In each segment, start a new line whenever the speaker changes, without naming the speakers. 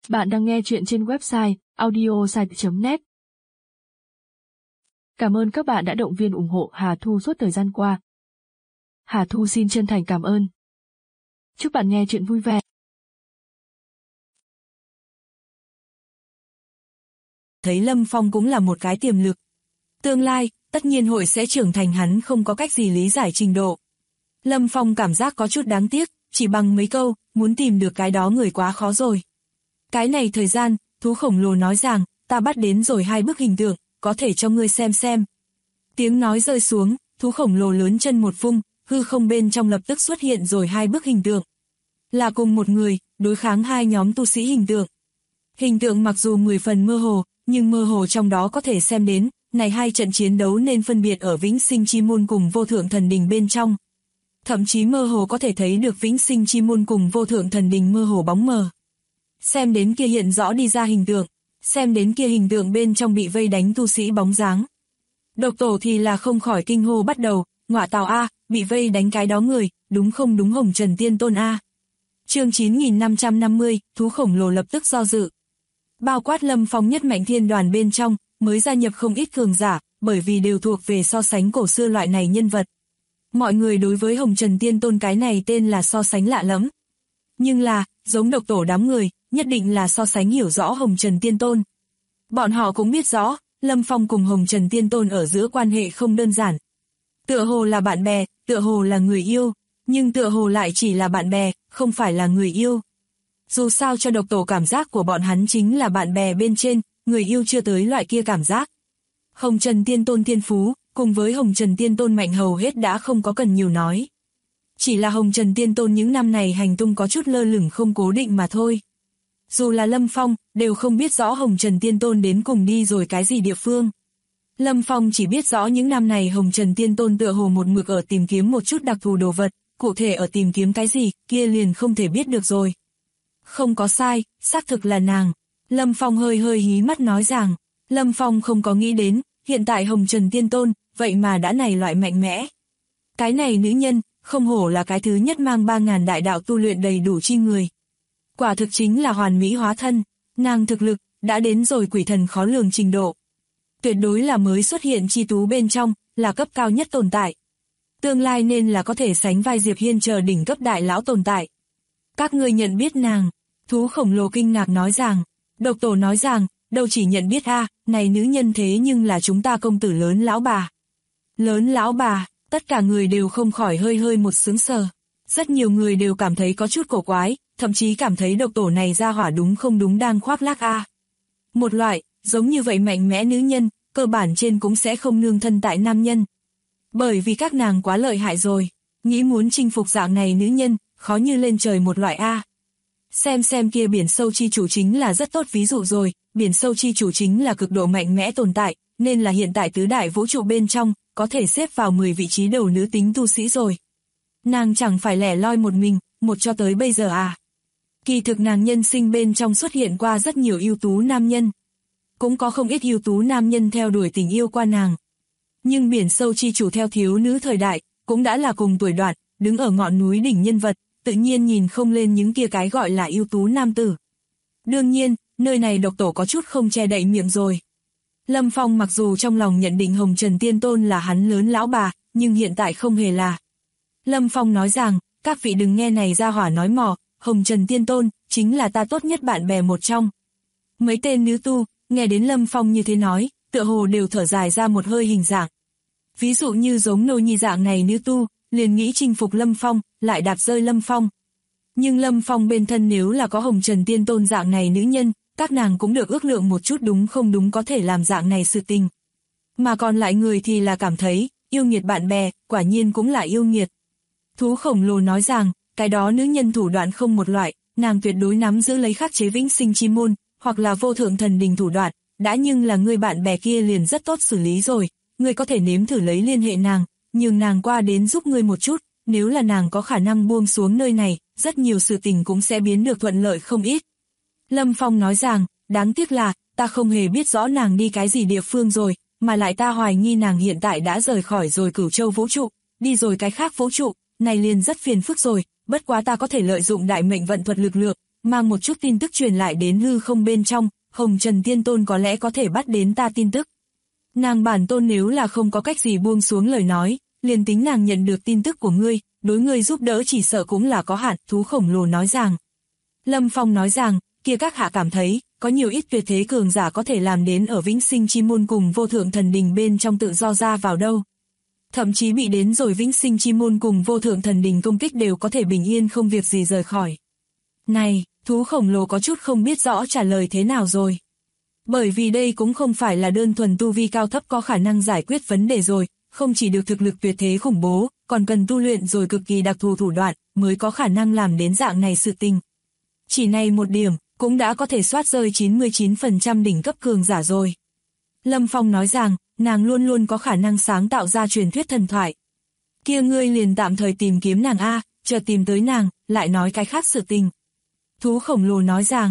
Bạn đang nghe chuyện trên website audiosite.net. Cảm ơn các bạn đã động viên ủng hộ Hà Thu suốt thời gian qua. Hà Thu xin chân thành cảm ơn. Chúc bạn nghe chuyện vui vẻ.
Thấy Lâm Phong cũng là một cái tiềm lực. Tương lai, tất nhiên hội sẽ trưởng thành, hắn không có cách gì lý giải trình độ. Lâm Phong cảm giác có chút đáng tiếc, chỉ bằng mấy câu, muốn tìm được cái đó người quá khó rồi. Cái này thời gian, thú khổng lồ nói rằng, ta bắt đến rồi 2 bức hình tượng, có thể cho ngươi xem. Tiếng nói rơi xuống, thú khổng lồ lớn chân một vung, hư không bên trong lập tức xuất hiện rồi 2 bức hình tượng. Là cùng một người, đối kháng 2 nhóm tu sĩ hình tượng. Hình tượng mặc dù 10 phần mơ hồ, nhưng mơ hồ trong đó có thể xem đến, này 2 trận chiến đấu nên phân biệt ở Vĩnh Sinh Chi Môn cùng Vô Thượng Thần Đình bên trong. Thậm chí mơ hồ có thể thấy được Vĩnh Sinh Chi Môn cùng Vô Thượng Thần Đình mơ hồ bóng mờ. Xem đến kia hiện rõ đi ra hình tượng, xem đến kia hình tượng bên trong bị vây đánh tu sĩ bóng dáng. Độc Tổ thì là không khỏi kinh hô bắt đầu, ngọa tào a, bị vây đánh cái đó người, đúng không đúng Hồng Trần Tiên Tôn a. Chương 9550, thú khổng lồ lập tức do dự. Bao quát Lâm Phong nhất mạnh thiên đoàn bên trong, mới gia nhập không ít cường giả, bởi vì đều thuộc về so sánh cổ xưa loại này nhân vật. Mọi người đối với Hồng Trần Tiên Tôn cái này tên là so sánh lạ lẫm. Nhưng là, giống Độc Tổ đám người, nhất định là so sánh hiểu rõ Hồng Trần Tiên Tôn. Bọn họ cũng biết rõ, Lâm Phong cùng Hồng Trần Tiên Tôn ở giữa quan hệ không đơn giản. Tựa hồ là bạn bè, tựa hồ là người yêu, nhưng tựa hồ lại chỉ là bạn bè, không phải là người yêu. Dù sao cho Độc Tổ cảm giác của bọn hắn chính là bạn bè bên trên, người yêu chưa tới loại kia cảm giác. Hồng Trần Tiên Tôn thiên phú, cùng với Hồng Trần Tiên Tôn mạnh hầu hết đã không có cần nhiều nói. Chỉ là Hồng Trần Tiên Tôn những năm này hành tung có chút lơ lửng không cố định mà thôi. Dù là Lâm Phong, đều không biết rõ Hồng Trần Tiên Tôn đến cùng đi rồi cái gì địa phương. Lâm Phong chỉ biết rõ những năm này Hồng Trần Tiên Tôn tựa hồ một mực ở tìm kiếm một chút đặc thù đồ vật, cụ thể ở tìm kiếm cái gì, kia liền không thể biết được rồi. Không có sai, xác thực là nàng. Lâm Phong hơi hí mắt nói rằng, Lâm Phong không có nghĩ đến, hiện tại Hồng Trần Tiên Tôn, vậy mà đã này loại mạnh mẽ. Cái này nữ nhân, không hổ là cái thứ nhất mang 3000 đại đạo tu luyện đầy đủ chi người. Quả thực chính là hoàn mỹ hóa thân, nàng thực lực, đã đến rồi quỷ thần khó lường trình độ. Tuyệt đối là mới xuất hiện chi tú bên trong, là cấp cao nhất tồn tại. Tương lai nên là có thể sánh vai Diệp Hiên chờ đỉnh cấp đại lão tồn tại. Các ngươi nhận biết nàng, thú khổng lồ kinh ngạc nói rằng, Độc Tổ nói rằng, đâu chỉ nhận biết này nữ nhân thế nhưng là chúng ta công tử lớn lão bà. Lớn lão bà, tất cả người đều không khỏi hơi một sướng sờ. Rất nhiều người đều cảm thấy có chút cổ quái, thậm chí cảm thấy Độc Tổ này ra hỏa đúng không đúng đang khoác lác Một loại, giống như vậy mạnh mẽ nữ nhân, cơ bản trên cũng sẽ không nương thân tại nam nhân. Bởi vì các nàng quá lợi hại rồi, nghĩ muốn chinh phục dạng này nữ nhân, khó như lên trời một loại Xem kia biển sâu chi chủ chính là rất tốt ví dụ rồi, biển sâu chi chủ chính là cực độ mạnh mẽ tồn tại, nên là hiện tại tứ đại vũ trụ bên trong, có thể xếp vào 10 vị trí đầu nữ tính tu sĩ rồi. Nàng chẳng phải lẻ loi một mình, một cho tới bây giờ Kỳ thực nàng nhân sinh bên trong xuất hiện qua rất nhiều ưu tú nam nhân. Cũng có không ít ưu tú nam nhân theo đuổi tình yêu qua nàng. Nhưng biển sâu chi chủ theo thiếu nữ thời đại, cũng đã là cùng tuổi đoạn, đứng ở ngọn núi đỉnh nhân vật, tự nhiên nhìn không lên những kia cái gọi là ưu tú nam tử. Đương nhiên, nơi này Độc Tổ có chút không che đậy miệng rồi. Lâm Phong mặc dù trong lòng nhận định Hồng Trần Tiên Tôn là hắn lớn lão bà, nhưng hiện tại không hề là. Lâm Phong nói rằng, các vị đừng nghe này ra hỏa nói mò, Hồng Trần Tiên Tôn, chính là ta tốt nhất bạn bè một trong. Mấy tên nữ tu, nghe đến Lâm Phong như thế nói, tựa hồ đều thở dài ra một hơi hình dạng. Ví dụ như giống nô nhi dạng này nữ tu, liền nghĩ chinh phục Lâm Phong, lại đạp rơi Lâm Phong. Nhưng Lâm Phong bên thân nếu là có Hồng Trần Tiên Tôn dạng này nữ nhân, các nàng cũng được ước lượng một chút đúng không đúng có thể làm dạng này sự tình. Mà còn lại người thì là cảm thấy, yêu nghiệt bạn bè, quả nhiên cũng là yêu nghiệt. Thú khổng lồ nói rằng, cái đó nữ nhân thủ đoạn không một loại, nàng tuyệt đối nắm giữ lấy khắc chế Vĩnh Sinh Chi Môn, hoặc là Vô Thượng Thần Đình thủ đoạn, đã nhưng là người bạn bè kia liền rất tốt xử lý rồi, ngươi có thể nếm thử lấy liên hệ nàng, nhường nàng qua đến giúp ngươi một chút, nếu là nàng có khả năng buông xuống nơi này, rất nhiều sự tình cũng sẽ biến được thuận lợi không ít. Lâm Phong nói rằng, đáng tiếc là, ta không hề biết rõ nàng đi cái gì địa phương rồi, mà lại ta hoài nghi nàng hiện tại đã rời khỏi rồi Cửu Châu vũ trụ, đi rồi cái khác vũ trụ, này liền rất phiền phức rồi, bất quá ta có thể lợi dụng đại mệnh vận thuật lực lượng, mang một chút tin tức truyền lại đến hư không bên trong, Hồng Trần Tiên Tôn có lẽ có thể bắt đến ta tin tức. Nàng bản tôn nếu là không có cách gì buông xuống lời nói, liền tính nàng nhận được tin tức của ngươi, đối ngươi giúp đỡ chỉ sợ cũng là có hạn, thú khổng lồ nói rằng. Lâm Phong nói rằng, kia các hạ cảm thấy, có nhiều ít tuyệt thế cường giả có thể làm đến ở Vĩnh Sinh Chi Môn cùng Vô Thượng Thần Đình bên trong tự do ra vào đâu. Thậm chí bị đến rồi Vĩnh Sinh Chi Môn cùng Vô Thượng Thần Đình công kích đều có thể bình yên không việc gì rời khỏi. Này, thú khổng lồ có chút không biết rõ trả lời thế nào rồi. Bởi vì đây cũng không phải là đơn thuần tu vi cao thấp có khả năng giải quyết vấn đề rồi, không chỉ được thực lực tuyệt thế khủng bố, còn cần tu luyện rồi cực kỳ đặc thù thủ đoạn, mới có khả năng làm đến dạng này sự tình. Chỉ này một điểm, cũng đã có thể soát rơi 99% đỉnh cấp cường giả rồi. Lâm Phong nói rằng, nàng luôn luôn có khả năng sáng tạo ra truyền thuyết thần thoại. Kia ngươi liền tạm thời tìm kiếm nàng a, chờ tìm tới nàng, lại nói cái khác sự tình. Thú khổng lồ nói rằng,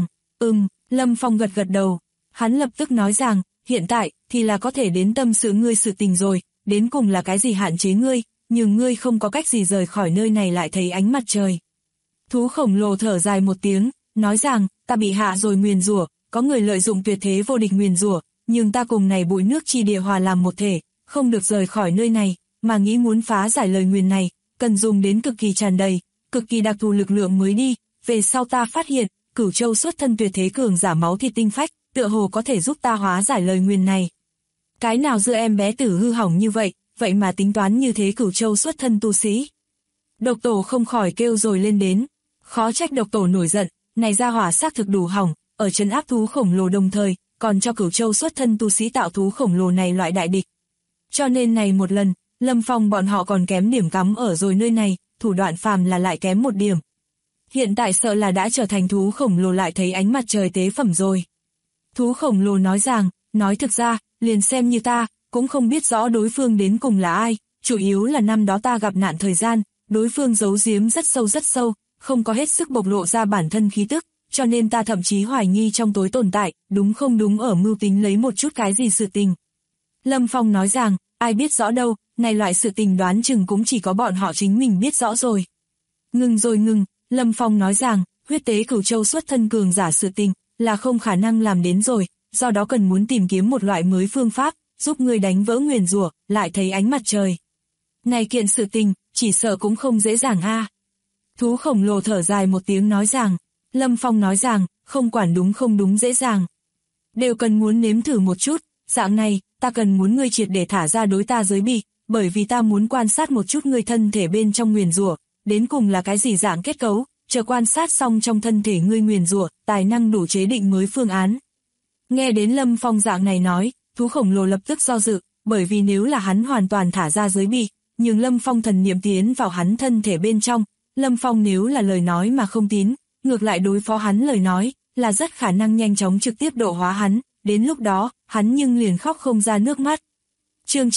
Lâm Phong gật gật đầu. Hắn lập tức nói rằng, hiện tại, thì là có thể đến tâm sự ngươi sự tình rồi, đến cùng là cái gì hạn chế ngươi, nhưng ngươi không có cách gì rời khỏi nơi này lại thấy ánh mặt trời. Thú khổng lồ thở dài một tiếng, nói rằng, ta bị hạ rồi nguyền rủa, có người lợi dụng tuyệt thế vô địch nguyền rủa, nhưng ta cùng này bụi nước chi địa hòa làm một thể, không được rời khỏi nơi này, mà nghĩ muốn phá giải lời nguyền này, cần dùng đến cực kỳ tràn đầy, cực kỳ đặc thù lực lượng mới đi, về sau ta phát hiện, Cửu Châu xuất thân tuyệt thế cường giả máu thịt tinh phách, tựa hồ có thể giúp ta hóa giải lời nguyền này. Cái nào giữa em bé tử hư hỏng như vậy mà tính toán như thế Cửu Châu xuất thân tu sĩ. Độc Tổ không khỏi kêu rồi lên đến, khó trách Độc Tổ nổi giận, này ra hỏa xác thực đủ hỏng, ở trấn áp thú khổng lồ đồng thời, còn cho Cửu Châu xuất thân tu sĩ tạo thú khổng lồ này loại đại địch. Cho nên này một lần, Lâm Phong bọn họ còn kém điểm cắm ở rồi nơi này, thủ đoạn phàm là lại kém một điểm. Hiện tại sợ là đã trở thành thú khổng lồ lại thấy ánh mặt trời tế phẩm rồi. Thú khổng lồ nói rằng, nói thực ra, liền xem như ta, cũng không biết rõ đối phương đến cùng là ai, chủ yếu là năm đó ta gặp nạn thời gian, đối phương giấu giếm rất sâu, không có hết sức bộc lộ ra bản thân khí tức, cho nên ta thậm chí hoài nghi trong tối tồn tại, đúng không đúng ở mưu tính lấy một chút cái gì sự tình. Lâm Phong nói rằng, ai biết rõ đâu, này loại sự tình đoán chừng cũng chỉ có bọn họ chính mình biết rõ rồi. Ngừng, Lâm Phong nói rằng, huyết tế Cửu Châu xuất thân cường giả sự tình, là không khả năng làm đến rồi, do đó cần muốn tìm kiếm một loại mới phương pháp, giúp người đánh vỡ nguyền rủa, lại thấy ánh mặt trời. Này kiện sự tình, chỉ sợ cũng không dễ dàng a. Thú khổng lồ thở dài một tiếng nói rằng, Lâm Phong nói rằng, không quản đúng không đúng dễ dàng. Đều cần muốn nếm thử một chút, dạng này, ta cần muốn ngươi triệt để thả ra đối ta giới bị, bởi vì ta muốn quan sát một chút ngươi thân thể bên trong nguyền rủa, đến cùng là cái gì dạng kết cấu, chờ quan sát xong trong thân thể ngươi nguyền rủa, tài năng đủ chế định mới phương án. Nghe đến Lâm Phong dạng này nói, thú khổng lồ lập tức do dự, bởi vì nếu là hắn hoàn toàn thả ra giới bị, nhưng Lâm Phong thần niệm tiến vào hắn thân thể bên trong, Lâm Phong nếu là lời nói mà không tín, ngược lại đối phó hắn lời nói, là rất khả năng nhanh chóng trực tiếp độ hóa hắn, đến lúc đó, hắn nhưng liền khóc không ra nước mắt. Chương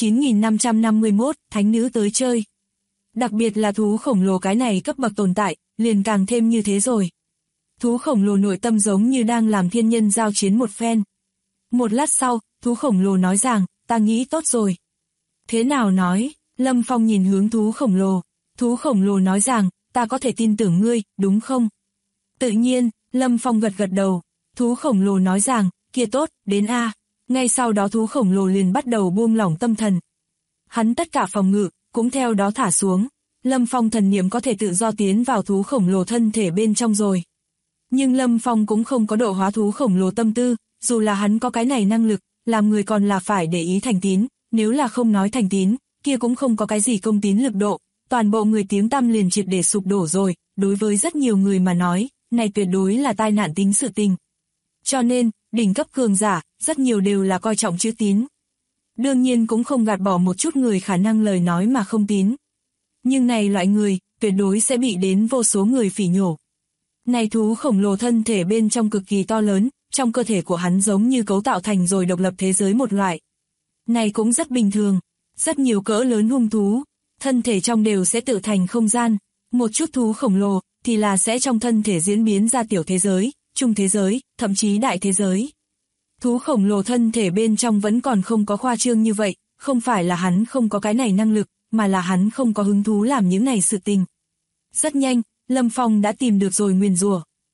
9551, Thánh Nữ tới chơi. Đặc biệt là thú khổng lồ cái này cấp bậc tồn tại, liền càng thêm như thế rồi. Thú khổng lồ nội tâm giống như đang làm thiên nhân giao chiến một phen. Một lát sau, thú khổng lồ nói rằng, ta nghĩ tốt rồi. Thế nào nói? Lâm Phong nhìn hướng thú khổng lồ. Thú khổng lồ nói rằng, ta có thể tin tưởng ngươi, đúng không? Tự nhiên, Lâm Phong gật gật đầu. Thú khổng lồ nói rằng, kia tốt, đến a. Ngay sau đó thú khổng lồ liền bắt đầu buông lỏng tâm thần. Hắn tất cả phòng ngự, cũng theo đó thả xuống. Lâm Phong thần niệm có thể tự do tiến vào thú khổng lồ thân thể bên trong rồi. Nhưng Lâm Phong cũng không có độ hóa thú khổng lồ tâm tư, dù là hắn có cái này năng lực, làm người còn là phải để ý thành tín, nếu là không nói thành tín, kia cũng không có cái gì công tín lực độ, toàn bộ người tiếng tăm liền triệt để sụp đổ rồi, đối với rất nhiều người mà nói, này tuyệt đối là tai nạn tính sự tình. Cho nên, đỉnh cấp cường giả, rất nhiều đều là coi trọng chữ tín. Đương nhiên cũng không gạt bỏ một chút người khả năng lời nói mà không tín. Nhưng này loại người, tuyệt đối sẽ bị đến vô số người phỉ nhổ. Này thú khổng lồ thân thể bên trong cực kỳ to lớn, trong cơ thể của hắn giống như cấu tạo thành rồi độc lập thế giới một loại. Này cũng rất bình thường, rất nhiều cỡ lớn hung thú, thân thể trong đều sẽ tự thành không gian, một chút thú khổng lồ thì là sẽ trong thân thể diễn biến ra tiểu thế giới, trung thế giới, thậm chí đại thế giới. Thú khổng lồ thân thể bên trong vẫn còn không có khoa trương như vậy, không phải là hắn không có cái này năng lực, mà là hắn không có hứng thú làm những này sự tình. Rất nhanh, Lâm Phong đã tìm được rồi nguyền rủa.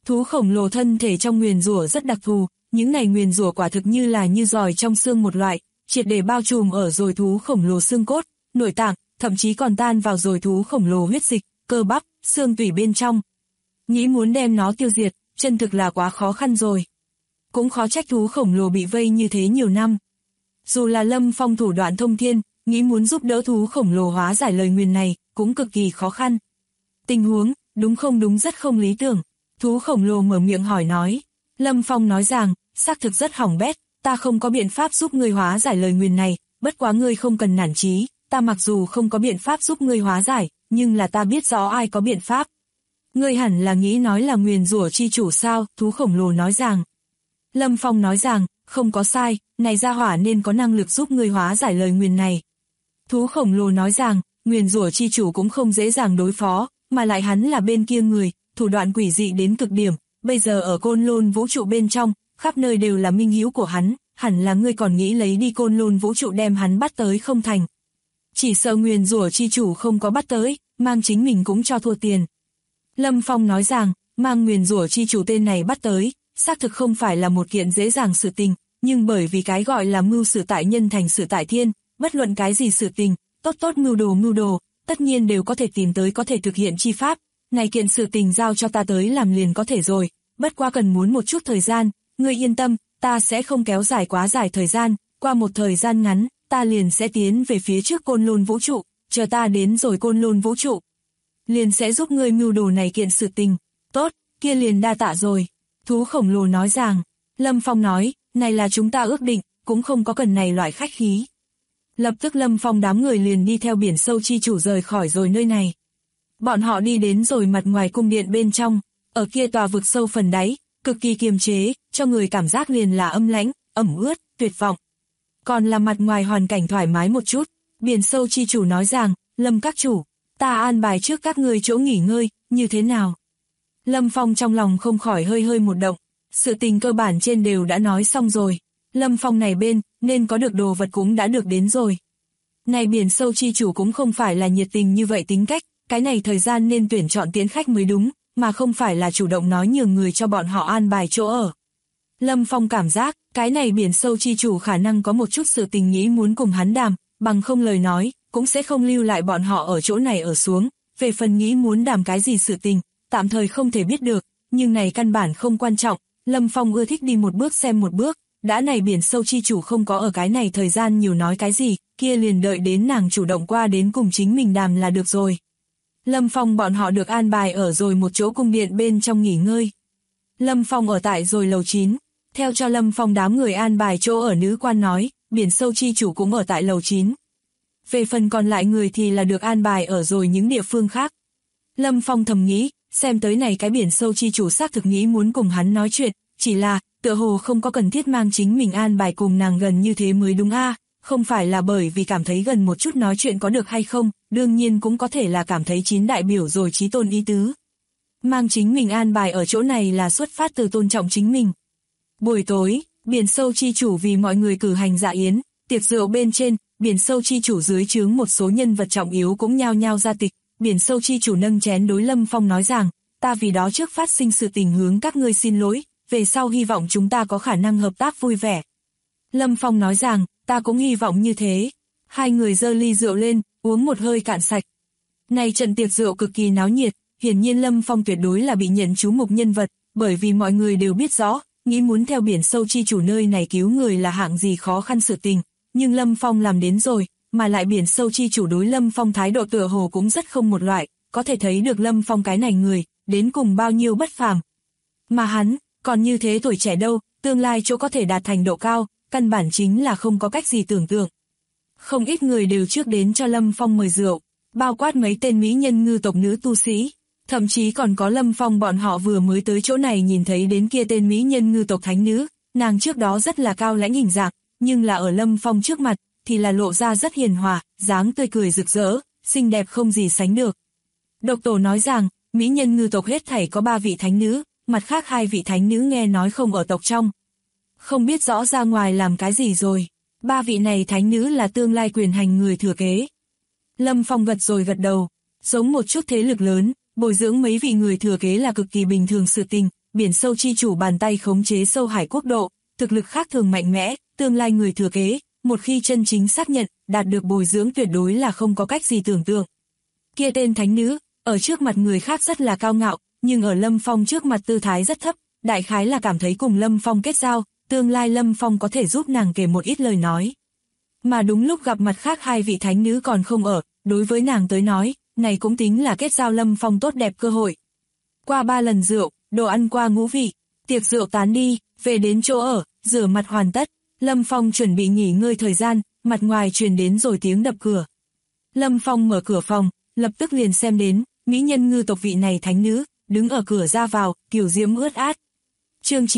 Thú khổng lồ thân thể trong nguyền rủa rất đặc thù, những này nguyền rủa quả thực như là như giòi trong xương một loại, triệt để bao trùm ở rồi thú khổng lồ xương cốt, nội tạng, thậm chí còn tan vào rồi thú khổng lồ huyết dịch, cơ bắp, xương tủy bên trong. Nghĩ muốn đem nó tiêu diệt, chân thực là quá khó khăn rồi. Cũng khó trách thú khổng lồ bị vây như thế nhiều năm. Dù là Lâm Phong thủ đoạn thông thiên, nghĩ muốn giúp đỡ thú khổng lồ hóa giải lời nguyền này, cũng cực kỳ khó khăn. Tình huống, đúng rất không lý tưởng. Thú khổng lồ mở miệng hỏi nói. Lâm Phong nói rằng, xác thực rất hỏng bét, ta không có biện pháp giúp ngươi hóa giải lời nguyền này, bất quá ngươi không cần nản chí, ta mặc dù không có biện pháp giúp ngươi hóa giải, nhưng là ta biết rõ ai có biện pháp. Ngươi hẳn là nghĩ nói là nguyền rủa chi chủ sao, thú khổng lồ nói rằng. Lâm Phong nói rằng, không có sai, này gia hỏa nên có năng lực giúp ngươi hóa giải lời nguyền này. Thú khổng lồ nói rằng, nguyền rủa chi chủ cũng không dễ dàng đối phó, mà lại hắn là bên kia người, thủ đoạn quỷ dị đến cực điểm, bây giờ ở côn lôn vũ trụ bên trong, khắp nơi đều là minh hữu của hắn, hẳn là ngươi còn nghĩ lấy đi côn lôn vũ trụ đem hắn bắt tới không thành. Chỉ sợ nguyền rủa chi chủ không có bắt tới, mang chính mình cũng cho thua tiền. Lâm Phong nói rằng, mang nguyền rủa chi chủ tên này bắt tới, xác thực không phải là một kiện dễ dàng sự tình, nhưng bởi vì cái gọi là mưu sự tại nhân thành sự tại thiên, bất luận cái gì sự tình, tốt mưu đồ, tất nhiên đều có thể tìm tới có thể thực hiện chi pháp, này kiện sự tình giao cho ta tới làm liền có thể rồi, bất qua cần muốn một chút thời gian, ngươi yên tâm, ta sẽ không kéo dài quá dài thời gian, qua một thời gian ngắn, ta liền sẽ tiến về phía trước côn lôn vũ trụ, chờ ta đến rồi côn lôn vũ trụ. Liền sẽ giúp ngươi mưu đồ này kiện sự tình, tốt, kia liền đa tạ rồi. Thú khổng lồ nói rằng, Lâm Phong nói, này là chúng ta ước định, cũng không có cần này loại khách khí. Lập tức Lâm Phong đám người liền đi theo biển sâu chi chủ rời khỏi rồi nơi này. Bọn họ đi đến rồi mặt ngoài cung điện bên trong, ở kia tòa vực sâu phần đáy, cực kỳ kiềm chế, cho người cảm giác liền là âm lãnh, ẩm ướt, tuyệt vọng. Còn là mặt ngoài hoàn cảnh thoải mái một chút, biển sâu chi chủ nói rằng, Lâm các chủ, ta an bài trước các ngươi chỗ nghỉ ngơi, như thế nào? Lâm Phong trong lòng không khỏi hơi một động, sự tình cơ bản trên đều đã nói xong rồi. Lâm Phong này bên, nên có được đồ vật cũng đã được đến rồi. Này biển sâu chi chủ cũng không phải là nhiệt tình như vậy tính cách, cái này thời gian nên tuyển chọn tiến khách mới đúng, mà không phải là chủ động nói nhường người cho bọn họ an bài chỗ ở. Lâm Phong cảm giác, cái này biển sâu chi chủ khả năng có một chút sự tình nghĩ muốn cùng hắn đàm, bằng không lời nói, cũng sẽ không lưu lại bọn họ ở chỗ này ở xuống. Về phần nghĩ muốn đàm cái gì sự tình, tạm thời không thể biết được, nhưng này căn bản không quan trọng, Lâm Phong ưa thích đi một bước xem một bước, đã này biển sâu chi chủ không có ở cái này thời gian nhiều nói cái gì, kia liền đợi đến nàng chủ động qua đến cùng chính mình đàm là được rồi. Lâm Phong bọn họ được an bài ở rồi một chỗ cung điện bên trong nghỉ ngơi. Lâm Phong ở tại rồi lầu 9, theo cho Lâm Phong đám người an bài chỗ ở nữ quan nói, biển sâu chi chủ cũng ở tại lầu 9. Về phần còn lại người thì là được an bài ở rồi những địa phương khác. Lâm Phong thầm nghĩ, xem tới này cái biển sâu chi chủ xác thực nghĩ muốn cùng hắn nói chuyện, chỉ là, tựa hồ không có cần thiết mang chính mình an bài cùng nàng gần như thế mới đúng a, không phải là bởi vì cảm thấy gần một chút nói chuyện có được hay không, đương nhiên cũng có thể là cảm thấy chín đại biểu rồi chí tôn ý tứ. Mang chính mình an bài ở chỗ này là xuất phát từ tôn trọng chính mình. Buổi tối, biển sâu chi chủ vì mọi người cử hành dạ yến, tiệc rượu bên trên, biển sâu chi chủ dưới trướng một số nhân vật trọng yếu cũng nhao nhao ra tịch, biển sâu chi chủ nâng chén đối Lâm Phong nói rằng, ta vì đó trước phát sinh sự tình hướng các ngươi xin lỗi, về sau hy vọng chúng ta có khả năng hợp tác vui vẻ. Lâm Phong nói rằng, ta cũng hy vọng như thế. Hai người giơ ly rượu lên, uống một hơi cạn sạch. Này trận tiệc rượu cực kỳ náo nhiệt, hiển nhiên Lâm Phong tuyệt đối là bị nhận chú mục nhân vật, bởi vì mọi người đều biết rõ, nghĩ muốn theo biển sâu chi chủ nơi này cứu người là hạng gì khó khăn sự tình, nhưng Lâm Phong làm đến rồi, mà lại biển sâu chi chủ đối Lâm Phong thái độ tựa hồ cũng rất không một loại, có thể thấy được Lâm Phong cái này người, đến cùng bao nhiêu bất phàm. Mà hắn, còn như thế tuổi trẻ đâu, tương lai chỗ có thể đạt thành độ cao, căn bản chính là không có cách gì tưởng tượng. Không ít người đều trước đến cho Lâm Phong mời rượu, bao quát mấy tên mỹ nhân ngư tộc nữ tu sĩ, thậm chí còn có Lâm Phong bọn họ vừa mới tới chỗ này nhìn thấy đến kia tên mỹ nhân ngư tộc thánh nữ, nàng trước đó rất là cao lãnh hình dạng, nhưng là ở Lâm Phong trước mặt, thì là lộ ra rất hiền hòa, dáng tươi cười rực rỡ, xinh đẹp không gì sánh được. Độc Tổ nói rằng, mỹ nhân ngư tộc hết thảy có 3 vị thánh nữ, mặt khác 2 vị thánh nữ nghe nói không ở tộc trong. Không biết rõ ra ngoài làm cái gì rồi, 3 vị này thánh nữ là tương lai quyền hành người thừa kế. Lâm Phong gật đầu, giống một chút thế lực lớn, bồi dưỡng mấy vị người thừa kế là cực kỳ bình thường sự tình, biển sâu chi chủ bàn tay khống chế sâu hải quốc độ, thực lực khác thường mạnh mẽ, tương lai người thừa kế, một khi chân chính xác nhận, đạt được bồi dưỡng tuyệt đối là không có cách gì tưởng tượng. Kia tên thánh nữ, ở trước mặt người khác rất là cao ngạo, nhưng ở Lâm Phong trước mặt tư thái rất thấp, đại khái là cảm thấy cùng Lâm Phong kết giao, tương lai Lâm Phong có thể giúp nàng kể một ít lời nói. Mà đúng lúc gặp mặt khác hai vị thánh nữ còn không ở, đối với nàng tới nói, này cũng tính là kết giao Lâm Phong tốt đẹp cơ hội. Qua 3 lần rượu, đồ ăn qua ngũ vị, tiệc rượu tán đi, về đến chỗ ở, rửa mặt hoàn tất, Lâm Phong chuẩn bị nghỉ ngơi thời gian, mặt ngoài truyền đến rồi tiếng đập cửa. Lâm Phong mở cửa phòng, lập tức liền xem đến, mỹ nhân ngư tộc vị này thánh nữ, đứng ở cửa ra vào, kiều diễm ướt át. Chương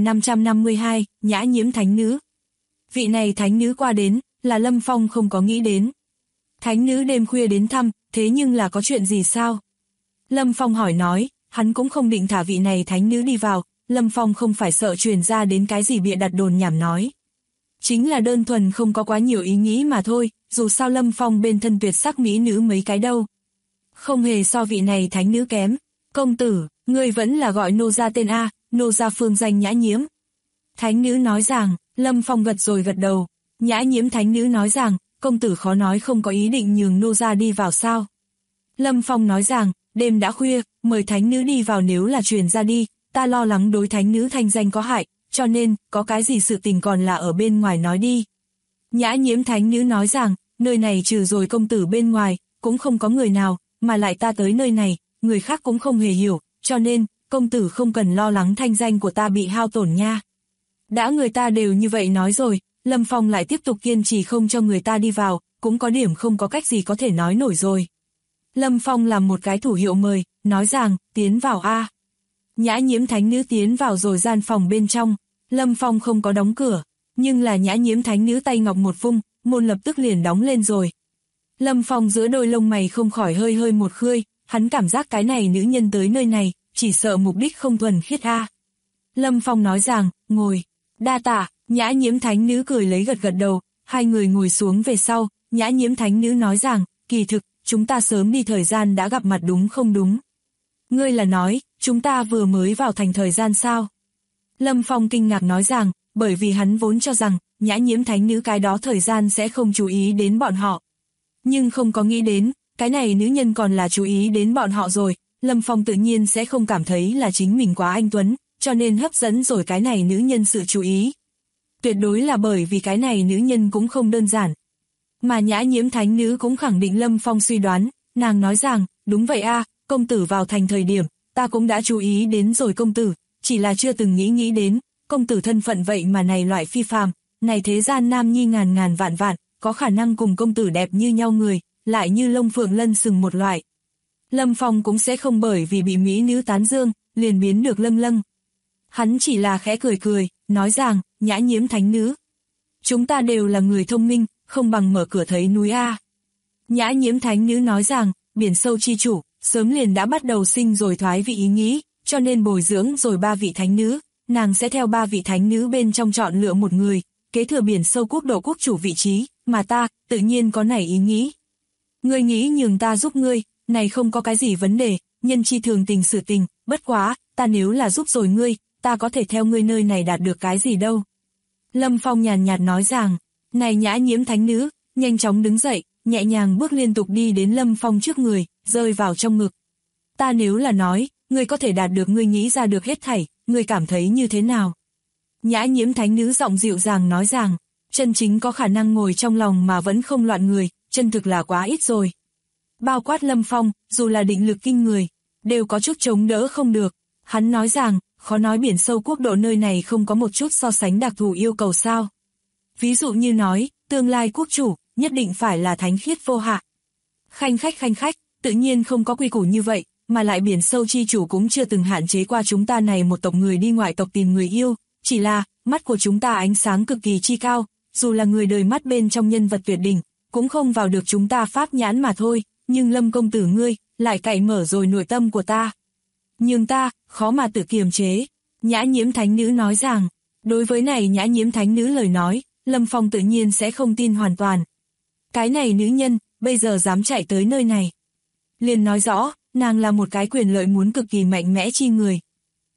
9552, Nhã Nhiễm thánh nữ. Vị này thánh nữ qua đến, là Lâm Phong không có nghĩ đến. Thánh nữ đêm khuya đến thăm, thế nhưng là có chuyện gì sao? Lâm Phong hỏi nói, hắn cũng không định thả vị này thánh nữ đi vào, Lâm Phong không phải sợ truyền ra đến cái gì bịa đặt đồn nhảm nói. Chính là đơn thuần không có quá nhiều ý nghĩ mà thôi, dù sao Lâm Phong bên thân tuyệt sắc mỹ nữ mấy cái đâu. Không hề so vị này thánh nữ kém. Công tử, ngươi vẫn là gọi nô gia tên A, nô gia phương danh Nhã Nhiễm. Thánh nữ nói rằng, Lâm Phong gật rồi gật đầu. Nhã Nhiễm thánh nữ nói rằng, công tử khó nói không có ý định nhường nô gia đi vào sao. Lâm Phong nói rằng, đêm đã khuya, mời thánh nữ đi vào nếu là truyền ra đi, ta lo lắng đối thánh nữ thanh danh có hại, cho nên, có cái gì sự tình còn là ở bên ngoài nói đi. Nhã Nhiễm thánh nữ nói rằng, nơi này trừ rồi công tử bên ngoài, cũng không có người nào, mà lại ta tới nơi này, người khác cũng không hề hiểu, cho nên, công tử không cần lo lắng thanh danh của ta bị hao tổn nha. Đã người ta đều như vậy nói rồi, Lâm Phong lại tiếp tục kiên trì không cho người ta đi vào, cũng có điểm không có cách gì có thể nói nổi rồi. Lâm Phong làm một cái thủ hiệu mời, nói rằng, tiến vào a. Nhã Nhiễm thánh nữ tiến vào rồi gian phòng bên trong, Lâm Phong không có đóng cửa, nhưng là Nhã Nhiễm thánh nữ tay ngọc một vung, môn lập tức liền đóng lên rồi. Lâm Phong giữa đôi lông mày không khỏi hơi hơi một khơi, hắn cảm giác cái này nữ nhân tới nơi này, chỉ sợ mục đích không thuần khiết a. Lâm Phong nói rằng, ngồi, đa tạ, Nhã Nhiễm thánh nữ cười lấy gật gật đầu, hai người ngồi xuống về sau, Nhã Nhiễm thánh nữ nói rằng, kỳ thực, chúng ta sớm đi thời gian đã gặp mặt đúng không đúng? Ngươi là nói, chúng ta vừa mới vào thành thời gian sao? Lâm Phong kinh ngạc nói rằng, bởi vì hắn vốn cho rằng, Nhã Nhiễm thánh nữ cái đó thời gian sẽ không chú ý đến bọn họ. Nhưng không có nghĩ đến, cái này nữ nhân còn là chú ý đến bọn họ rồi, Lâm Phong tự nhiên sẽ không cảm thấy là chính mình quá anh tuấn, cho nên hấp dẫn rồi cái này nữ nhân sự chú ý. Tuyệt đối là bởi vì cái này nữ nhân cũng không đơn giản. Mà Nhã Nhiễm thánh nữ cũng khẳng định Lâm Phong suy đoán, nàng nói rằng, đúng vậy a, công tử vào thành thời điểm, ta cũng đã chú ý đến rồi công tử, chỉ là chưa từng nghĩ đến, công tử thân phận vậy mà này loại phi phàm, này thế gian nam nhi ngàn ngàn vạn vạn, có khả năng cùng công tử đẹp như nhau người, lại như lông phượng lân sừng một loại. Lâm Phong cũng sẽ không bởi vì bị mỹ nữ tán dương, liền biến được lâng lâng. Hắn chỉ là khẽ cười cười, nói rằng, Nhã Nhiễm thánh nữ. Chúng ta đều là người thông minh, không bằng mở cửa thấy núi a. Nhã Nhiễm thánh nữ nói rằng, biển sâu chi chủ, sớm liền đã bắt đầu sinh rồi thoái vị ý nghĩ, cho nên bồi dưỡng rồi 3 vị thánh nữ, nàng sẽ theo 3 vị thánh nữ bên trong chọn lựa một người, kế thừa biển sâu quốc độ quốc chủ vị trí, mà ta, tự nhiên có nảy ý nghĩ. Ngươi nghĩ nhường ta giúp ngươi, này không có cái gì vấn đề, nhân chi thường tình sự tình, bất quá, ta nếu là giúp rồi ngươi, ta có thể theo ngươi nơi này đạt được cái gì đâu. Lâm Phong nhàn nhạt nói rằng, này Nhã Nhiễm thánh nữ, nhanh chóng đứng dậy, nhẹ nhàng bước liên tục đi đến Lâm Phong trước người, rơi vào trong ngực. Ta nếu là nói, ngươi có thể đạt được ngươi nghĩ ra được hết thảy, ngươi cảm thấy như thế nào? Nhã Nhiễm thánh nữ giọng dịu dàng nói rằng, chân chính có khả năng ngồi trong lòng mà vẫn không loạn người, chân thực là quá ít rồi. Bao quát Lâm Phong, dù là định lực kinh người, đều có chút chống đỡ không được. Hắn nói rằng, khó nói biển sâu quốc độ nơi này không có một chút so sánh đặc thù yêu cầu sao. Ví dụ như nói, tương lai quốc chủ, nhất định phải là thánh khiết vô hạ. Khanh khách, tự nhiên không có quy củ như vậy, mà lại biển sâu chi chủ cũng chưa từng hạn chế qua chúng ta này một tộc người đi ngoại tộc tìm người yêu, chỉ là, mắt của chúng ta ánh sáng cực kỳ chi cao, dù là người đời mắt bên trong nhân vật tuyệt đỉnh, cũng không vào được chúng ta pháp nhãn mà thôi, nhưng Lâm công tử ngươi, lại cậy mở rồi nội tâm của ta. Nhưng ta, khó mà tự kiềm chế. Nhã Nhiễm thánh nữ nói rằng, đối với này Nhã Nhiễm thánh nữ lời nói, Lâm Phong tự nhiên sẽ không tin hoàn toàn. Cái này nữ nhân, bây giờ dám chạy tới nơi này. Liền nói rõ, nàng là một cái quyền lợi muốn cực kỳ mạnh mẽ chi người.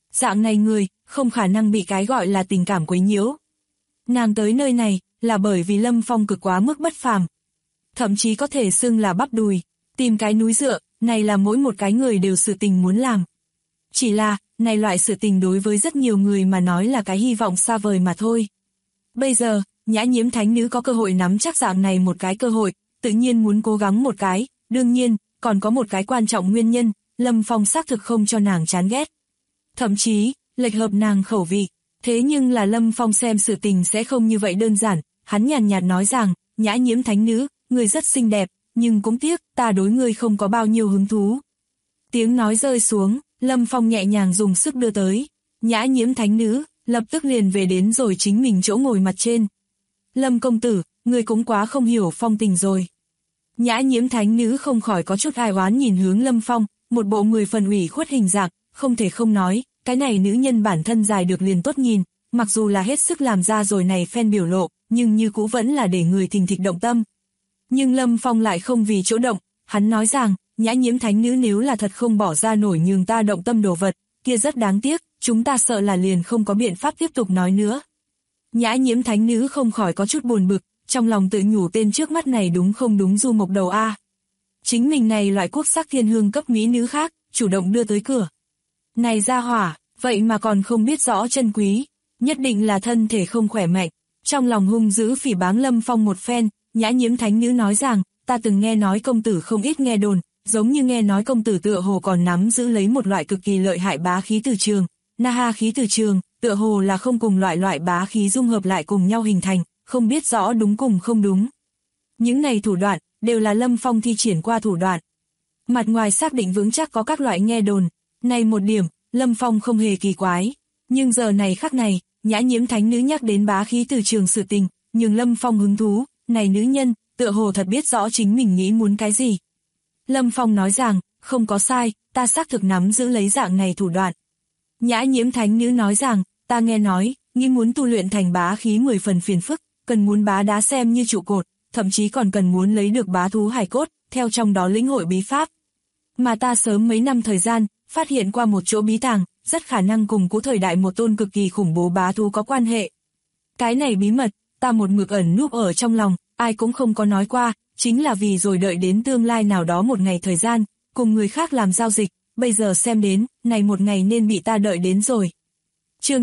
Dạng này người, không khả năng bị cái gọi là tình cảm quấy nhiễu. Nàng tới nơi này, là bởi vì Lâm Phong cực quá mức bất phàm. Thậm chí có thể xưng là bắp đùi, tìm cái núi dựa, này là mỗi một cái người đều sự tình muốn làm. Chỉ là, này loại sự tình đối với rất nhiều người mà nói là cái hy vọng xa vời mà thôi. Bây giờ, Nhã Nhiễm thánh nữ có cơ hội nắm chắc dạng này một cái cơ hội, tự nhiên muốn cố gắng một cái, đương nhiên, còn có một cái quan trọng nguyên nhân, Lâm Phong xác thực không cho nàng chán ghét. Thậm chí, lệch hợp nàng khẩu vị. Thế nhưng là Lâm Phong xem sự tình sẽ không như vậy đơn giản, hắn nhàn nhạt nói rằng, Nhã Nhiễm thánh nữ, người rất xinh đẹp, nhưng cũng tiếc, ta đối ngươi không có bao nhiêu hứng thú. Tiếng nói rơi xuống, Lâm Phong nhẹ nhàng dùng sức đưa tới, Nhã Nhiễm thánh nữ, lập tức liền về đến rồi chính mình chỗ ngồi mặt trên. Lâm công tử, người cũng quá không hiểu phong tình rồi. Nhã Nhiễm thánh nữ không khỏi có chút ai oán nhìn hướng Lâm Phong, một bộ 10 phần ủy khuất hình dạng, không thể không nói, cái này nữ nhân bản thân dài được liền tốt nhìn, mặc dù là hết sức làm ra rồi này phen biểu lộ, nhưng như cũ vẫn là để người thình thịch động tâm. Nhưng Lâm Phong lại không vì chỗ động, hắn nói rằng, Nhã Nhiễm thánh nữ nếu là thật không bỏ ra nổi nhường ta động tâm đồ vật, kia rất đáng tiếc, chúng ta sợ là liền không có biện pháp tiếp tục nói nữa. Nhã Nhiễm thánh nữ không khỏi có chút buồn bực, trong lòng tự nhủ tên trước mắt này đúng không đúng du mộc đầu a. Chính mình này loại quốc sắc thiên hương cấp mỹ nữ khác, chủ động đưa tới cửa. Này ra hỏa, vậy mà còn không biết rõ chân quý, nhất định là thân thể không khỏe mạnh. Trong lòng hung dữ phỉ báng Lâm Phong một phen, Nhã Nhiễm thánh nữ nói rằng, ta từng nghe nói công tử không ít nghe đồn, giống như nghe nói công tử tựa hồ còn nắm giữ lấy một loại cực kỳ lợi hại bá khí từ trường. Na ha, khí từ trường, tựa hồ là không cùng loại bá khí dung hợp lại cùng nhau hình thành, không biết rõ đúng cùng không đúng. Những này thủ đoạn, đều là Lâm Phong thi triển qua thủ đoạn. Mặt ngoài xác định vững chắc có các loại nghe đồn, này một điểm, Lâm Phong không hề kỳ quái. Nhưng giờ này khắc này, Nhã Nhiễm thánh nữ nhắc đến bá khí từ trường sự tình, nhưng Lâm Phong hứng thú, này nữ nhân, tựa hồ thật biết rõ chính mình nghĩ muốn cái gì. Lâm Phong nói rằng, không có sai, ta xác thực nắm giữ lấy dạng này thủ đoạn. Nhã Nhiễm thánh nữ nói rằng, ta nghe nói, nghĩ muốn tu luyện thành bá khí 10 phần phiền phức, cần muốn bá đá xem như trụ cột, thậm chí còn cần muốn lấy được bá thú hải cốt, theo trong đó lĩnh hội bí pháp. Mà ta sớm mấy năm thời gian, phát hiện qua một chỗ bí tàng, rất khả năng cùng cũ thời đại một tôn cực kỳ khủng bố bá thú có quan hệ. Cái này bí mật, ta một mực ẩn núp ở trong lòng, ai cũng không có nói qua, chính là vì rồi đợi đến tương lai nào đó một ngày thời gian, cùng người khác làm giao dịch, bây giờ xem đến, này một ngày nên bị ta đợi đến rồi. Chương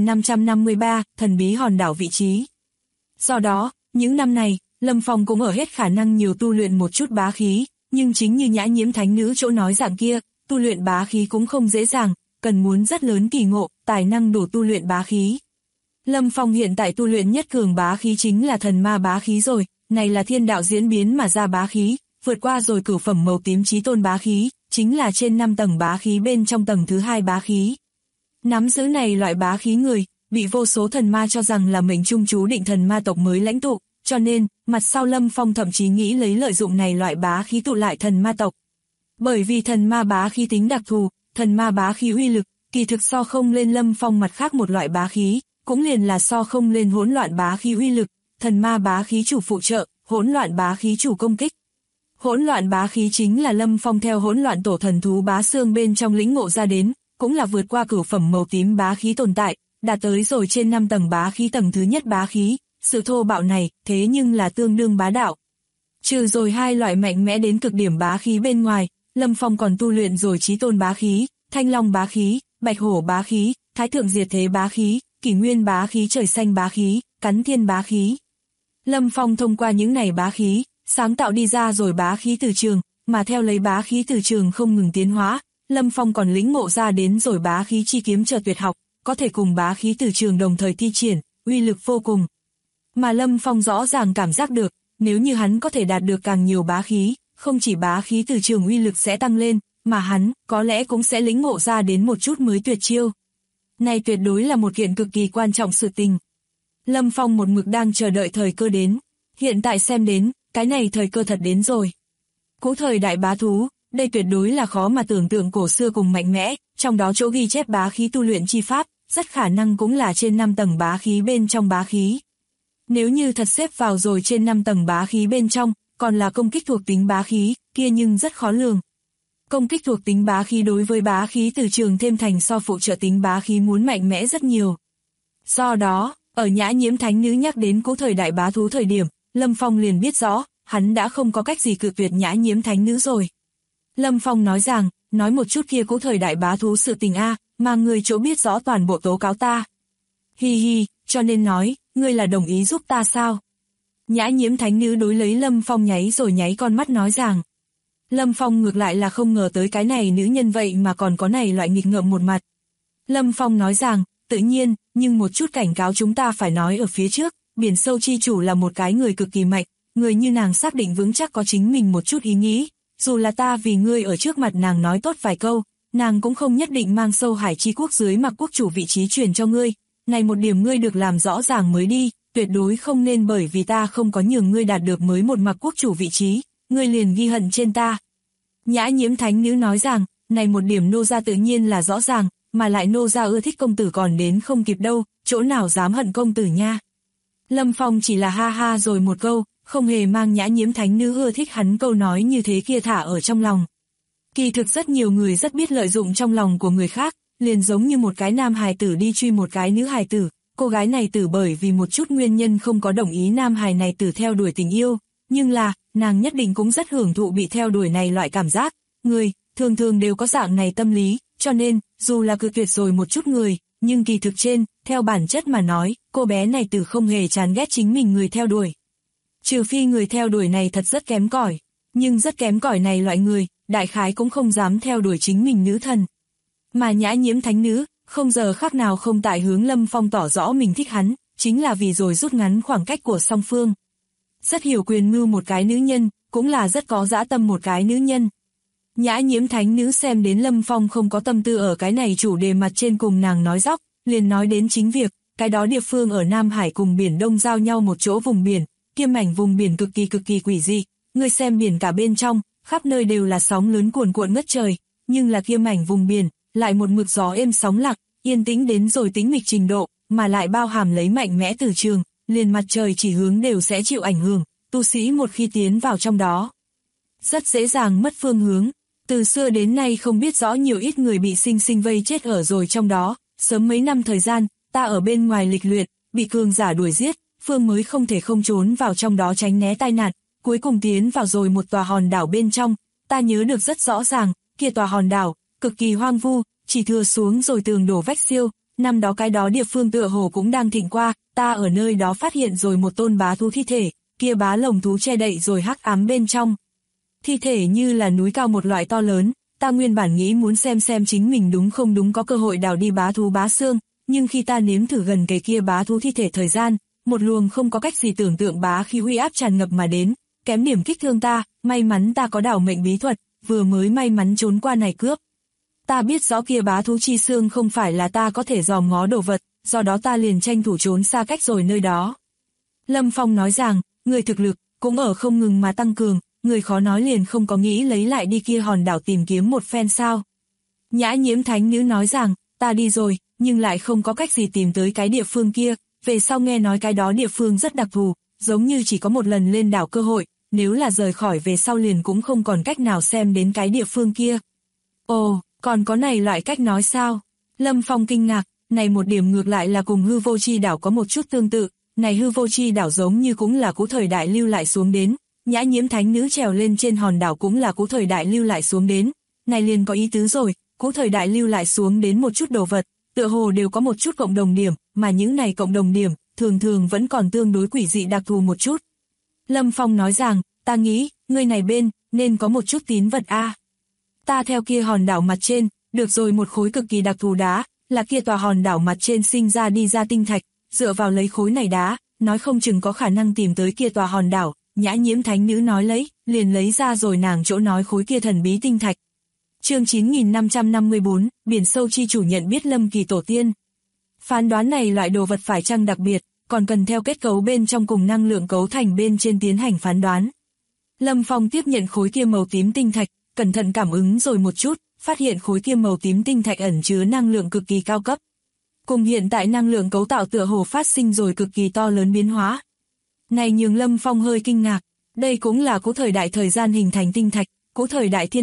9553, thần bí hòn đảo vị trí. Do đó, những năm này, Lâm Phong cũng ở hết khả năng nhiều tu luyện một chút bá khí, nhưng chính như Nhã Nhiễm thánh nữ chỗ nói dạng kia, tu luyện bá khí cũng không dễ dàng, cần muốn rất lớn kỳ ngộ, tài năng đủ tu luyện bá khí. Lâm Phong hiện tại tu luyện nhất cường bá khí chính là thần ma bá khí rồi, này là thiên đạo diễn biến mà ra bá khí, vượt qua rồi cửu phẩm màu tím chí tôn bá khí, chính là trên 5 tầng bá khí bên trong tầng thứ 2 bá khí. Nắm giữ này loại bá khí người, bị vô số thần ma cho rằng là mệnh trung chú định thần ma tộc mới lãnh tụ, cho nên, mặt sau Lâm Phong thậm chí nghĩ lấy lợi dụng này loại bá khí tụ lại thần ma tộc. Bởi vì thần ma bá khí tính đặc thù, thần ma bá khí uy lực, kỳ thực so không lên Lâm Phong mặt khác một loại bá khí, cũng liền là so không lên hỗn loạn bá khí uy lực, thần ma bá khí chủ phụ trợ, hỗn loạn bá khí chủ công kích. Hỗn loạn bá khí chính là Lâm Phong theo hỗn loạn tổ thần thú bá xương bên trong lĩnh ngộ ra đến, cũng là vượt qua cửu phẩm màu tím bá khí tồn tại, đạt tới rồi trên 5 tầng bá khí tầng thứ nhất bá khí, sự thô bạo này, thế nhưng là tương đương bá đạo. Trừ rồi hai loại mạnh mẽ đến cực điểm bá khí bên ngoài, Lâm Phong còn tu luyện rồi chí tôn bá khí, thanh long bá khí, bạch hổ bá khí, thái thượng diệt thế bá khí, kỷ nguyên bá khí, trời xanh bá khí, cắn thiên bá khí. Lâm Phong thông qua những này bá khí, sáng tạo đi ra rồi bá khí từ trường, mà theo lấy bá khí từ trường không ngừng tiến hóa, Lâm Phong còn lĩnh ngộ ra đến rồi bá khí chi kiếm trợ tuyệt học, có thể cùng bá khí từ trường đồng thời thi triển, uy lực vô cùng. Mà Lâm Phong rõ ràng cảm giác được, nếu như hắn có thể đạt được càng nhiều bá khí, không chỉ bá khí từ trường uy lực sẽ tăng lên, mà hắn có lẽ cũng sẽ lĩnh ngộ ra đến một chút mới tuyệt chiêu. Này tuyệt đối là một kiện cực kỳ quan trọng sự tình. Lâm Phong một mực đang chờ đợi thời cơ đến, hiện tại xem đến, cái này thời cơ thật đến rồi. Cũ thời đại bá thú, đây tuyệt đối là khó mà tưởng tượng cổ xưa cùng mạnh mẽ, trong đó chỗ ghi chép bá khí tu luyện chi pháp, rất khả năng cũng là trên 5 tầng bá khí bên trong bá khí. Nếu như thật xếp vào rồi trên 5 tầng bá khí bên trong, còn là công kích thuộc tính bá khí, kia nhưng rất khó lường. Công kích thuộc tính bá khí đối với bá khí từ trường thêm thành so phụ trợ tính bá khí muốn mạnh mẽ rất nhiều. Do đó, ở Nhã Nhiễm Thánh Nữ nhắc đến cũ thời đại bá thú thời điểm, Lâm Phong liền biết rõ, hắn đã không có cách gì cự tuyệt Nhã Nhiễm Thánh Nữ rồi. Lâm Phong nói rằng, nói một chút kia cũ thời đại bá thú sự tình mà người chỗ biết rõ toàn bộ tố cáo ta. Hi hi, cho nên nói, ngươi là đồng ý giúp ta sao? Nhã Nhiễm Thánh Nữ đối lấy Lâm Phong nháy rồi nháy con mắt nói rằng. Lâm Phong ngược lại là không ngờ tới cái này nữ nhân vậy mà còn có này loại nghịch ngợm một mặt. Lâm Phong nói rằng, tự nhiên, nhưng một chút cảnh cáo chúng ta phải nói ở phía trước, biển sâu chi chủ là một cái người cực kỳ mạnh, người như nàng xác định vững chắc có chính mình một chút ý nghĩ, dù là ta vì ngươi ở trước mặt nàng nói tốt vài câu, nàng cũng không nhất định mang sâu hải chi quốc dưới mặc quốc chủ vị trí truyền cho ngươi, này một điểm ngươi được làm rõ ràng mới đi, tuyệt đối không nên bởi vì ta không có nhường ngươi đạt được mới một mặc quốc chủ vị trí, ngươi liền ghi hận trên ta. Nhã Nhiễm Thánh Nữ nói rằng, này một điểm nô gia tự nhiên là rõ ràng, mà lại nô gia ưa thích công tử còn đến không kịp đâu, chỗ nào dám hận công tử nha. Lâm Phong chỉ là ha ha rồi một câu, không hề mang Nhã Nhiễm Thánh Nữ ưa thích hắn câu nói như thế kia thả ở trong lòng. Kỳ thực rất nhiều người rất biết lợi dụng trong lòng của người khác, liền giống như một cái nam hài tử đi truy một cái nữ hài tử, cô gái này tử bởi vì một chút nguyên nhân không có đồng ý nam hài này tử theo đuổi tình yêu, nhưng là, nàng nhất định cũng rất hưởng thụ bị theo đuổi này loại cảm giác, người, thường thường đều có dạng này tâm lý, cho nên, dù là cự tuyệt rồi một chút người, nhưng kỳ thực trên, theo bản chất mà nói, cô bé này tử không hề chán ghét chính mình người theo đuổi. Trừ phi người theo đuổi này thật rất kém cỏi, nhưng rất kém cỏi này loại người, đại khái cũng không dám theo đuổi chính mình nữ thần. Mà Nhã Nhiễm Thánh Nữ, không giờ khác nào không tại hướng Lâm Phong tỏ rõ mình thích hắn, chính là vì rồi rút ngắn khoảng cách của song phương. Rất hiểu quyền mưu một cái nữ nhân, cũng là rất có dã tâm một cái nữ nhân. Nhã Nhiễm Thánh Nữ xem đến Lâm Phong không có tâm tư ở cái này chủ đề mặt trên cùng nàng nói dóc, liền nói đến chính việc, cái đó địa phương ở Nam Hải cùng Biển Đông giao nhau một chỗ vùng biển, kia mảnh vùng biển cực kỳ quỷ dị, ngươi xem biển cả bên trong, khắp nơi đều là sóng lớn cuồn cuộn ngất trời, nhưng là kia mảnh vùng biển, lại một mực gió êm sóng lặng, yên tĩnh đến rồi tĩnh mịch trình độ, mà lại bao hàm lấy mạnh mẽ từ trường, liền mặt trời chỉ hướng đều sẽ chịu ảnh hưởng, tu sĩ một khi tiến vào trong đó. Rất dễ dàng mất phương hướng, từ xưa đến nay không biết rõ nhiều ít người bị sinh vây chết ở rồi trong đó, sớm mấy năm thời gian, ta ở bên ngoài lịch luyện, bị cường giả đuổi giết, phương mới không thể không trốn vào trong đó tránh né tai nạn, cuối cùng tiến vào rồi một tòa hòn đảo bên trong, ta nhớ được rất rõ ràng, kia tòa hòn đảo, cực kỳ hoang vu, chỉ thừa xuống rồi tường đổ vách siêu, năm đó cái đó địa phương tựa hồ cũng đang thịnh qua, ta ở nơi đó phát hiện rồi một tôn bá thú thi thể, kia bá lồng thú che đậy rồi hắc ám bên trong. Thi thể như là núi cao một loại to lớn, ta nguyên bản nghĩ muốn xem chính mình đúng không đúng có cơ hội đào đi bá thú bá xương, nhưng khi ta nếm thử gần cái kia bá thú thi thể thời gian, một luồng không có cách gì tưởng tượng bá khí uy áp tràn ngập mà đến, kém điểm kích thương ta, may mắn ta có đảo mệnh bí thuật, vừa mới may mắn trốn qua này cướp. Ta biết rõ kia bá thú chi xương không phải là ta có thể dòm ngó đồ vật, do đó ta liền tranh thủ trốn xa cách rồi nơi đó. Lâm Phong nói rằng, người thực lực, cũng ở không ngừng mà tăng cường, người khó nói liền không có nghĩ lấy lại đi kia hòn đảo tìm kiếm một phen sao. Nhã Nhiễm Thánh Nữ nói rằng, ta đi rồi, nhưng lại không có cách gì tìm tới cái địa phương kia, về sau nghe nói cái đó địa phương rất đặc thù, giống như chỉ có một lần lên đảo cơ hội, nếu là rời khỏi về sau liền cũng không còn cách nào xem đến cái địa phương kia. Ồ, còn có này loại cách nói sao? Lâm Phong kinh ngạc, này một điểm ngược lại là cùng hư vô chi đảo có một chút tương tự, này hư vô chi đảo giống như cũng là cũ thời đại lưu lại xuống đến, Nhã Nhiễm Thánh Nữ trèo lên trên hòn đảo cũng là cũ thời đại lưu lại xuống đến, này liền có ý tứ rồi, cũ thời đại lưu lại xuống đến một chút đồ vật, tựa hồ đều có một chút cộng đồng điểm, mà những này cộng đồng điểm, thường thường vẫn còn tương đối quỷ dị đặc thù một chút. Lâm Phong nói rằng, ta nghĩ, người này bên, nên có một chút tín vật a. Ta theo kia hòn đảo mặt trên, được rồi một khối cực kỳ đặc thù đá, là kia tòa hòn đảo mặt trên sinh ra đi ra tinh thạch, dựa vào lấy khối này đá, nói không chừng có khả năng tìm tới kia tòa hòn đảo. Nhã Nhiễm Thánh Nữ nói lấy, liền lấy ra rồi nàng chỗ nói khối kia thần bí tinh thạch. Chương 9554, biển sâu chi chủ nhận biết Lâm Kỳ tổ tiên. Phán đoán này loại đồ vật phải chăng đặc biệt, còn cần theo kết cấu bên trong cùng năng lượng cấu thành bên trên tiến hành phán đoán. Lâm Phong tiếp nhận khối kia màu tím tinh thạch, cẩn thận cảm ứng rồi một chút, phát hiện khối kia màu tím tinh thạch ẩn chứa năng lượng cực kỳ cao cấp. Cùng hiện tại năng lượng cấu tạo tựa hồ phát sinh rồi cực kỳ to lớn biến hóa. Này nhường Lâm Phong hơi kinh ngạc, đây cũng là cũ thời đại thời gian hình thành tinh thạch, cũ thời đại thiên địa,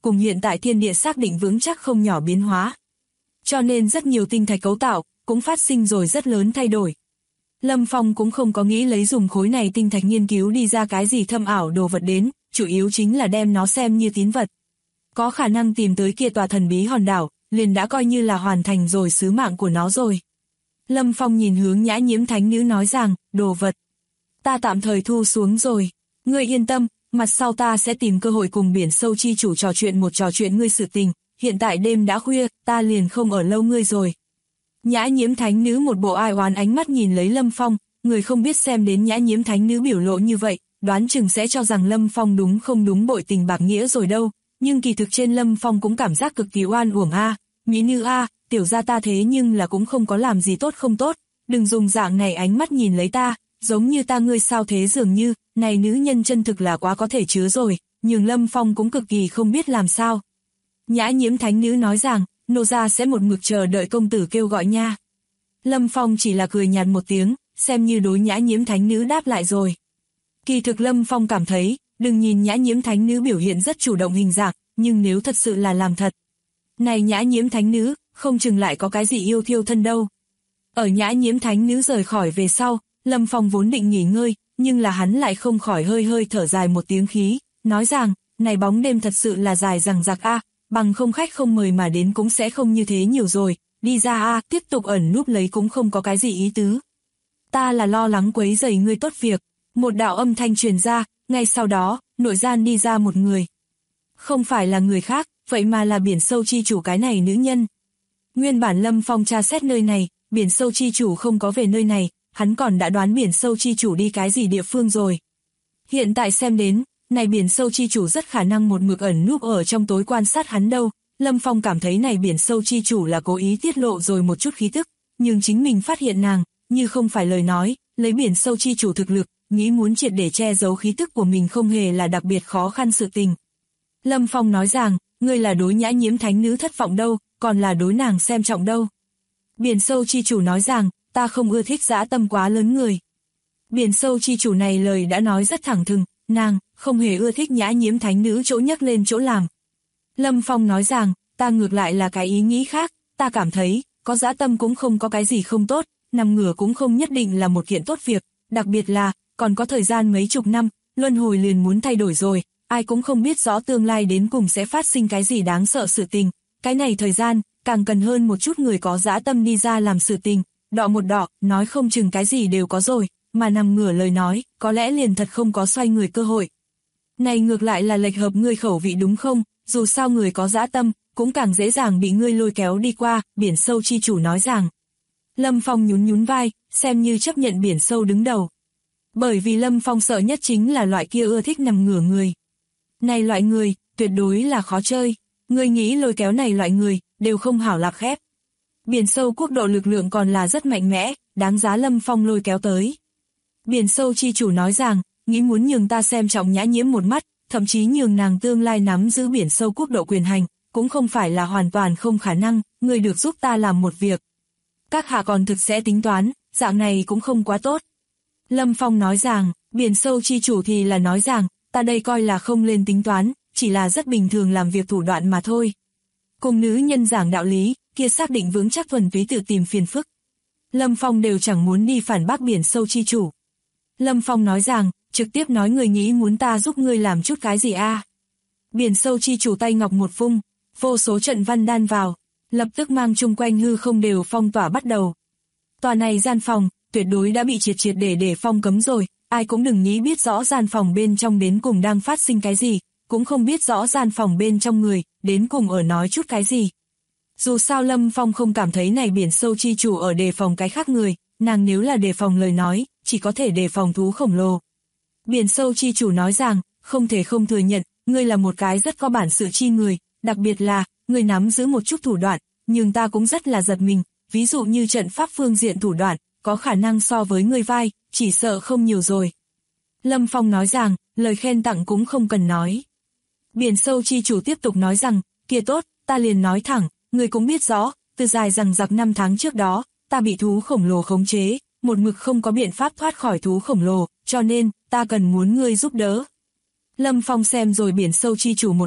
cùng hiện tại thiên địa xác định vững chắc không nhỏ biến hóa. Cho nên rất nhiều tinh thạch cấu tạo, cũng phát sinh rồi rất lớn thay đổi. Lâm Phong cũng không có nghĩ lấy dùng khối này tinh thạch nghiên cứu đi ra cái gì thâm ảo đồ vật đến, chủ yếu chính là đem nó xem như tín vật. Có khả năng tìm tới kia tòa thần bí hòn đảo, liền đã coi như là hoàn thành rồi sứ mạng của nó rồi. Lâm Phong nhìn hướng Nhã Nhiễm thánh nữ nói rằng, đồ vật. Ta tạm thời thu xuống rồi. Ngươi yên tâm, mặt sau ta sẽ tìm cơ hội cùng biển sâu chi chủ trò chuyện ngươi sự tình. Hiện tại đêm đã khuya, ta liền không ở lâu ngươi rồi. Nhã Nhiễm thánh nữ một bộ ai oán ánh mắt nhìn lấy Lâm Phong, người không biết xem đến Nhã Nhiễm thánh nữ biểu lộ như vậy, đoán chừng sẽ cho rằng Lâm Phong đúng không đúng bội tình bạc nghĩa rồi đâu, nhưng kỳ thực trên Lâm Phong cũng cảm giác cực kỳ oan uổng a, mỹ nữ a, tiểu gia ta thế nhưng là cũng không có làm gì tốt không tốt, đừng dùng dạng này ánh mắt nhìn lấy ta, giống như ta ngươi sao thế dường như, này nữ nhân chân thực là quá có thể chứa rồi, nhưng Lâm Phong cũng cực kỳ không biết làm sao. Nhã Nhiễm thánh nữ nói rằng, nô gia sẽ một mực chờ đợi công tử kêu gọi nha. Lâm Phong chỉ là cười nhạt một tiếng, xem như đối Nhã Nhiễm thánh nữ đáp lại rồi. Kỳ thực Lâm Phong cảm thấy, đừng nhìn Nhã Nhiễm thánh nữ biểu hiện rất chủ động hình dạng, nhưng nếu thật sự là làm thật. Này Nhã Nhiễm thánh nữ, không chừng lại có cái gì yêu thiêu thân đâu. Ở Nhã Nhiễm thánh nữ rời khỏi về sau, Lâm Phong vốn định nghỉ ngơi, nhưng là hắn lại không khỏi hơi thở dài một tiếng khí, nói rằng, này bóng đêm thật sự là dài dằng dặc a, bằng không khách không mời mà đến cũng sẽ không như thế nhiều rồi, đi ra a, tiếp tục ẩn núp lấy cũng không có cái gì ý tứ. Ta là lo lắng quấy rầy ngươi tốt việc. Một đạo âm thanh truyền ra, ngay sau đó, nội gian đi ra một người. Không phải là người khác, vậy mà là biển sâu chi chủ cái này nữ nhân. Nguyên bản Lâm Phong tra xét nơi này, biển sâu chi chủ không có về nơi này, hắn còn đã đoán biển sâu chi chủ đi cái gì địa phương rồi. Hiện tại xem đến, này biển sâu chi chủ rất khả năng một mực ẩn núp ở trong tối quan sát hắn đâu. Lâm Phong cảm thấy này biển sâu chi chủ là cố ý tiết lộ rồi một chút khí tức, nhưng chính mình phát hiện nàng, như không phải lời nói, lấy biển sâu chi chủ thực lực, nghĩ muốn triệt để che giấu khí tức của mình không hề là đặc biệt khó khăn sự tình. Lâm Phong nói rằng, ngươi là đối Nhã Nhiễm thánh nữ thất vọng đâu, còn là đối nàng xem trọng đâu. Biển sâu chi chủ nói rằng, ta không ưa thích dã tâm quá lớn người. Biển sâu chi chủ này lời đã nói rất thẳng thừng, nàng không hề ưa thích Nhã Nhiễm thánh nữ chỗ nhắc lên chỗ làm. Lâm Phong nói rằng, ta ngược lại là cái ý nghĩ khác, ta cảm thấy, có dã tâm cũng không có cái gì không tốt, nằm ngửa cũng không nhất định là một kiện tốt việc, đặc biệt là, còn có thời gian mấy chục năm, luân hồi liền muốn thay đổi rồi, ai cũng không biết rõ tương lai đến cùng sẽ phát sinh cái gì đáng sợ sự tình, cái này thời gian, càng cần hơn một chút người có dã tâm đi ra làm sự tình, đọ một đọ, nói không chừng cái gì đều có rồi, mà nằm ngửa lời nói, có lẽ liền thật không có xoay người cơ hội. Này ngược lại là lệch hợp ngươi khẩu vị đúng không, dù sao người có dã tâm, cũng càng dễ dàng bị ngươi lôi kéo đi qua, biển sâu chi chủ nói rằng. Lâm Phong nhún vai, xem như chấp nhận biển sâu đứng đầu. Bởi vì Lâm Phong sợ nhất chính là loại kia ưa thích nằm ngửa người. Này loại người, tuyệt đối là khó chơi. Ngươi nghĩ lôi kéo này loại người, đều không hảo lạc khép. Biển sâu quốc độ lực lượng còn là rất mạnh mẽ, đáng giá Lâm Phong lôi kéo tới. Biển sâu chi chủ nói rằng, nghĩ muốn nhường ta xem trọng Nhã Nhiễm một mắt, thậm chí nhường nàng tương lai nắm giữ biển sâu quốc độ quyền hành, cũng không phải là hoàn toàn không khả năng, ngươi được giúp ta làm một việc. Các hạ còn thực sẽ tính toán, dạng này cũng không quá tốt. Lâm Phong nói rằng, biển sâu chi chủ thì là nói rằng, ta đây coi là không lên tính toán, chỉ là rất bình thường làm việc thủ đoạn mà thôi. Cùng nữ nhân giảng đạo lý, kia xác định vững chắc thuần túy tự tìm phiền phức. Lâm Phong đều chẳng muốn đi phản bác biển sâu chi chủ. Lâm Phong nói rằng, trực tiếp nói người nghĩ muốn ta giúp ngươi làm chút cái gì a? Biển sâu chi chủ tay ngọc một vung, vô số trận văn đan vào, lập tức mang chung quanh hư không đều phong tỏa bắt đầu. Tòa này gian phòng, tuyệt đối đã bị triệt để phong cấm rồi, ai cũng đừng nghĩ biết rõ gian phòng bên trong đến cùng đang phát sinh cái gì, cũng không biết rõ gian phòng bên trong người, đến cùng ở nói chút cái gì. Dù sao Lâm Phong không cảm thấy này biển sâu chi chủ ở đề phòng cái khác người, nàng nếu là đề phòng lời nói, chỉ có thể đề phòng thú khổng lồ. Biển sâu chi chủ nói rằng, không thể không thừa nhận, ngươi là một cái rất có bản sự chi người, đặc biệt là, ngươi nắm giữ một chút thủ đoạn, nhưng ta cũng rất là giật mình, ví dụ như trận pháp phương diện thủ đoạn, có khả năng so với ngươi vai, chỉ sợ không nhiều rồi. Lâm Phong nói rằng, lời khen tặng cũng không cần nói. Biển sâu chi chủ tiếp tục nói rằng, kia tốt, ta liền nói thẳng, ngươi cũng biết rõ, từ dài rằng giặc 5 tháng trước đó, ta bị thú khổng lồ khống chế, một mực không có biện pháp thoát khỏi thú khổng lồ, cho nên, ta cần muốn ngươi giúp đỡ. Lâm Phong xem rồi biển sâu chi chủ một mắt,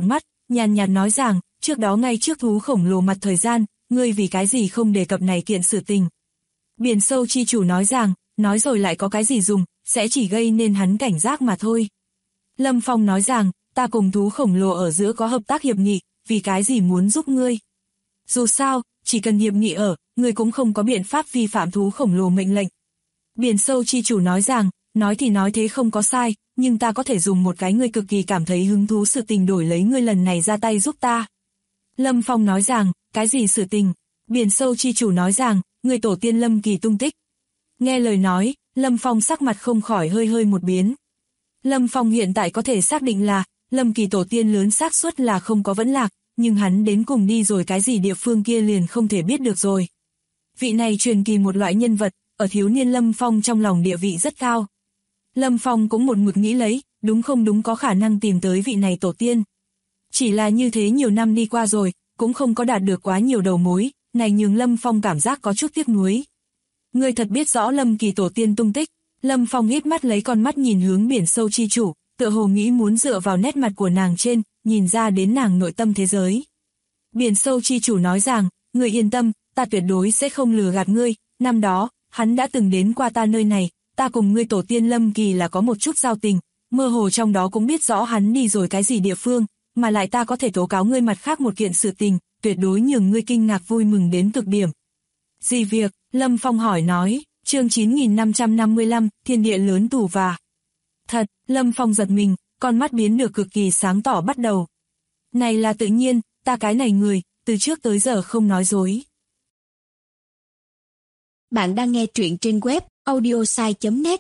nhàn nhạt nói rằng, trước đó ngay trước thú khổng lồ mặt thời gian, ngươi vì cái gì không đề cập này kiện sự tình. Biển sâu chi chủ nói rằng, nói rồi lại có cái gì dùng, sẽ chỉ gây nên hắn cảnh giác mà thôi. Lâm Phong nói rằng, ta cùng thú khổng lồ ở giữa có hợp tác hiệp nghị, vì cái gì muốn giúp ngươi. Dù sao, chỉ cần hiệp nghị ở, ngươi cũng không có biện pháp vi phạm thú khổng lồ mệnh lệnh. Biển sâu chi chủ nói rằng, nói thì nói thế không có sai, nhưng ta có thể dùng một cái ngươi cực kỳ cảm thấy hứng thú sự tình đổi lấy ngươi lần này ra tay giúp ta. Lâm Phong nói rằng, cái gì sự tình? Biển sâu chi chủ nói rằng, người tổ tiên Lâm Kỳ tung tích. Nghe lời nói, Lâm Phong sắc mặt không khỏi hơi một biến. Lâm Phong hiện tại có thể xác định là, Lâm Kỳ tổ tiên lớn xác suất là không có vẫn lạc, nhưng hắn đến cùng đi rồi cái gì địa phương kia liền không thể biết được rồi. Vị này truyền kỳ một loại nhân vật, ở thiếu niên Lâm Phong trong lòng địa vị rất cao. Lâm Phong cũng một mực nghĩ lấy, đúng không đúng có khả năng tìm tới vị này tổ tiên. Chỉ là như thế nhiều năm đi qua rồi, cũng không có đạt được quá nhiều đầu mối, này nhường Lâm Phong cảm giác có chút tiếc nuối. Ngươi thật biết rõ Lâm Kỳ tổ tiên tung tích. Lâm Phong híp mắt lấy con mắt nhìn hướng biển sâu chi chủ, tựa hồ nghĩ muốn dựa vào nét mặt của nàng trên, nhìn ra đến nàng nội tâm thế giới. Biển sâu chi chủ nói rằng, ngươi yên tâm, ta tuyệt đối sẽ không lừa gạt ngươi, năm đó, hắn đã từng đến qua ta nơi này, ta cùng ngươi tổ tiên Lâm Kỳ là có một chút giao tình, mơ hồ trong đó cũng biết rõ hắn đi rồi cái gì địa phương, mà lại ta có thể tố cáo ngươi mặt khác một kiện sự tình, tuyệt đối nhường ngươi kinh ngạc vui mừng đến cực điểm. Gì việc? Lâm Phong hỏi nói, chương 9555, thiên địa lớn tù và. Thật, Lâm Phong giật mình, con mắt biến được cực kỳ sáng tỏ bắt đầu. Này là tự nhiên, ta cái này người, từ trước tới giờ không nói dối.
Bạn đang nghe truyện trên web audiosai.net.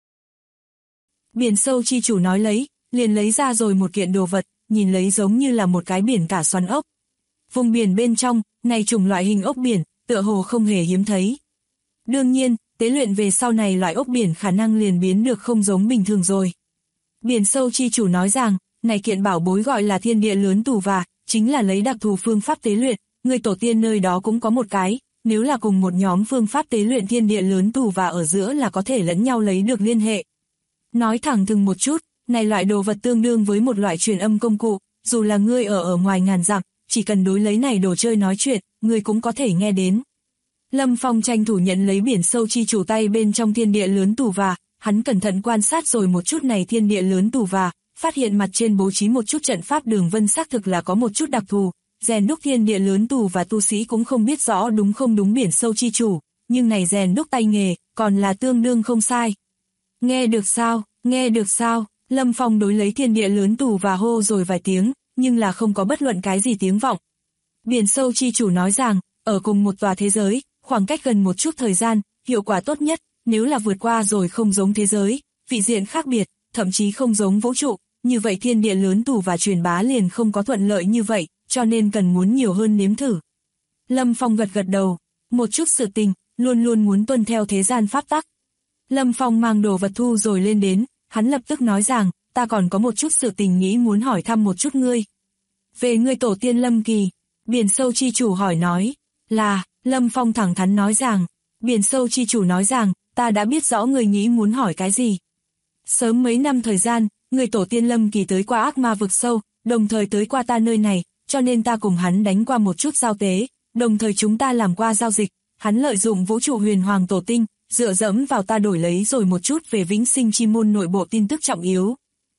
Biển sâu chi chủ nói lấy, liền lấy ra rồi một kiện đồ vật, nhìn lấy giống như là một cái biển cả xoắn ốc. Vùng biển bên trong, này chủng loại hình ốc biển, tựa hồ không hề hiếm thấy. Đương nhiên, tế luyện về sau này loại ốc biển khả năng liền biến được không giống bình thường rồi. Biển sâu chi chủ nói rằng, này kiện bảo bối gọi là thiên địa lớn tù và, chính là lấy đặc thù phương pháp tế luyện, người tổ tiên nơi đó cũng có một cái, nếu là cùng một nhóm phương pháp tế luyện thiên địa lớn tù và ở giữa là có thể lẫn nhau lấy được liên hệ. Nói thẳng thừng một chút, này loại đồ vật tương đương với một loại truyền âm công cụ, dù là ngươi ở ngoài ngàn dặm, chỉ cần đối lấy này đồ chơi nói chuyện, ngươi cũng có thể nghe đến. Lâm Phong tranh thủ nhận lấy biển sâu chi chủ tay bên trong thiên địa lớn tù và, hắn cẩn thận quan sát rồi một chút này thiên địa lớn tù và, phát hiện mặt trên bố trí một chút trận pháp đường vân xác thực là có một chút đặc thù, rèn đúc thiên địa lớn tù và tu sĩ cũng không biết rõ đúng không đúng biển sâu chi chủ, nhưng này rèn đúc tay nghề, còn là tương đương không sai. Nghe được sao, nghe được sao, Lâm Phong đối lấy thiên địa lớn tù và hô rồi vài tiếng, nhưng là không có bất luận cái gì tiếng vọng. Biển sâu chi chủ nói rằng, ở cùng một tòa thế giới, khoảng cách gần một chút thời gian, hiệu quả tốt nhất, nếu là vượt qua rồi không giống thế giới, vị diện khác biệt, thậm chí không giống vũ trụ, như vậy thiên địa lớn tù và truyền bá liền không có thuận lợi như vậy, cho nên cần muốn nhiều hơn nếm thử. Lâm Phong gật đầu, một chút sự tình, luôn luôn muốn tuân theo thế gian pháp tắc. Lâm Phong mang đồ vật thu rồi lên đến, hắn lập tức nói rằng, ta còn có một chút sự tình nghĩ muốn hỏi thăm một chút ngươi. Về ngươi tổ tiên Lâm Kỳ, biển sâu chi chủ hỏi nói, là, Lâm Phong thẳng thắn nói rằng, biển sâu chi chủ nói rằng, ta đã biết rõ người nghĩ muốn hỏi cái gì. Sớm mấy năm thời gian, người tổ tiên Lâm Kỳ tới qua ác ma vực sâu, đồng thời tới qua ta nơi này, cho nên ta cùng hắn đánh qua một chút giao tế, đồng thời chúng ta làm qua giao dịch, hắn lợi dụng vũ trụ huyền hoàng tổ tinh, dựa dẫm vào ta đổi lấy rồi một chút về vĩnh sinh chi môn nội bộ tin tức trọng yếu.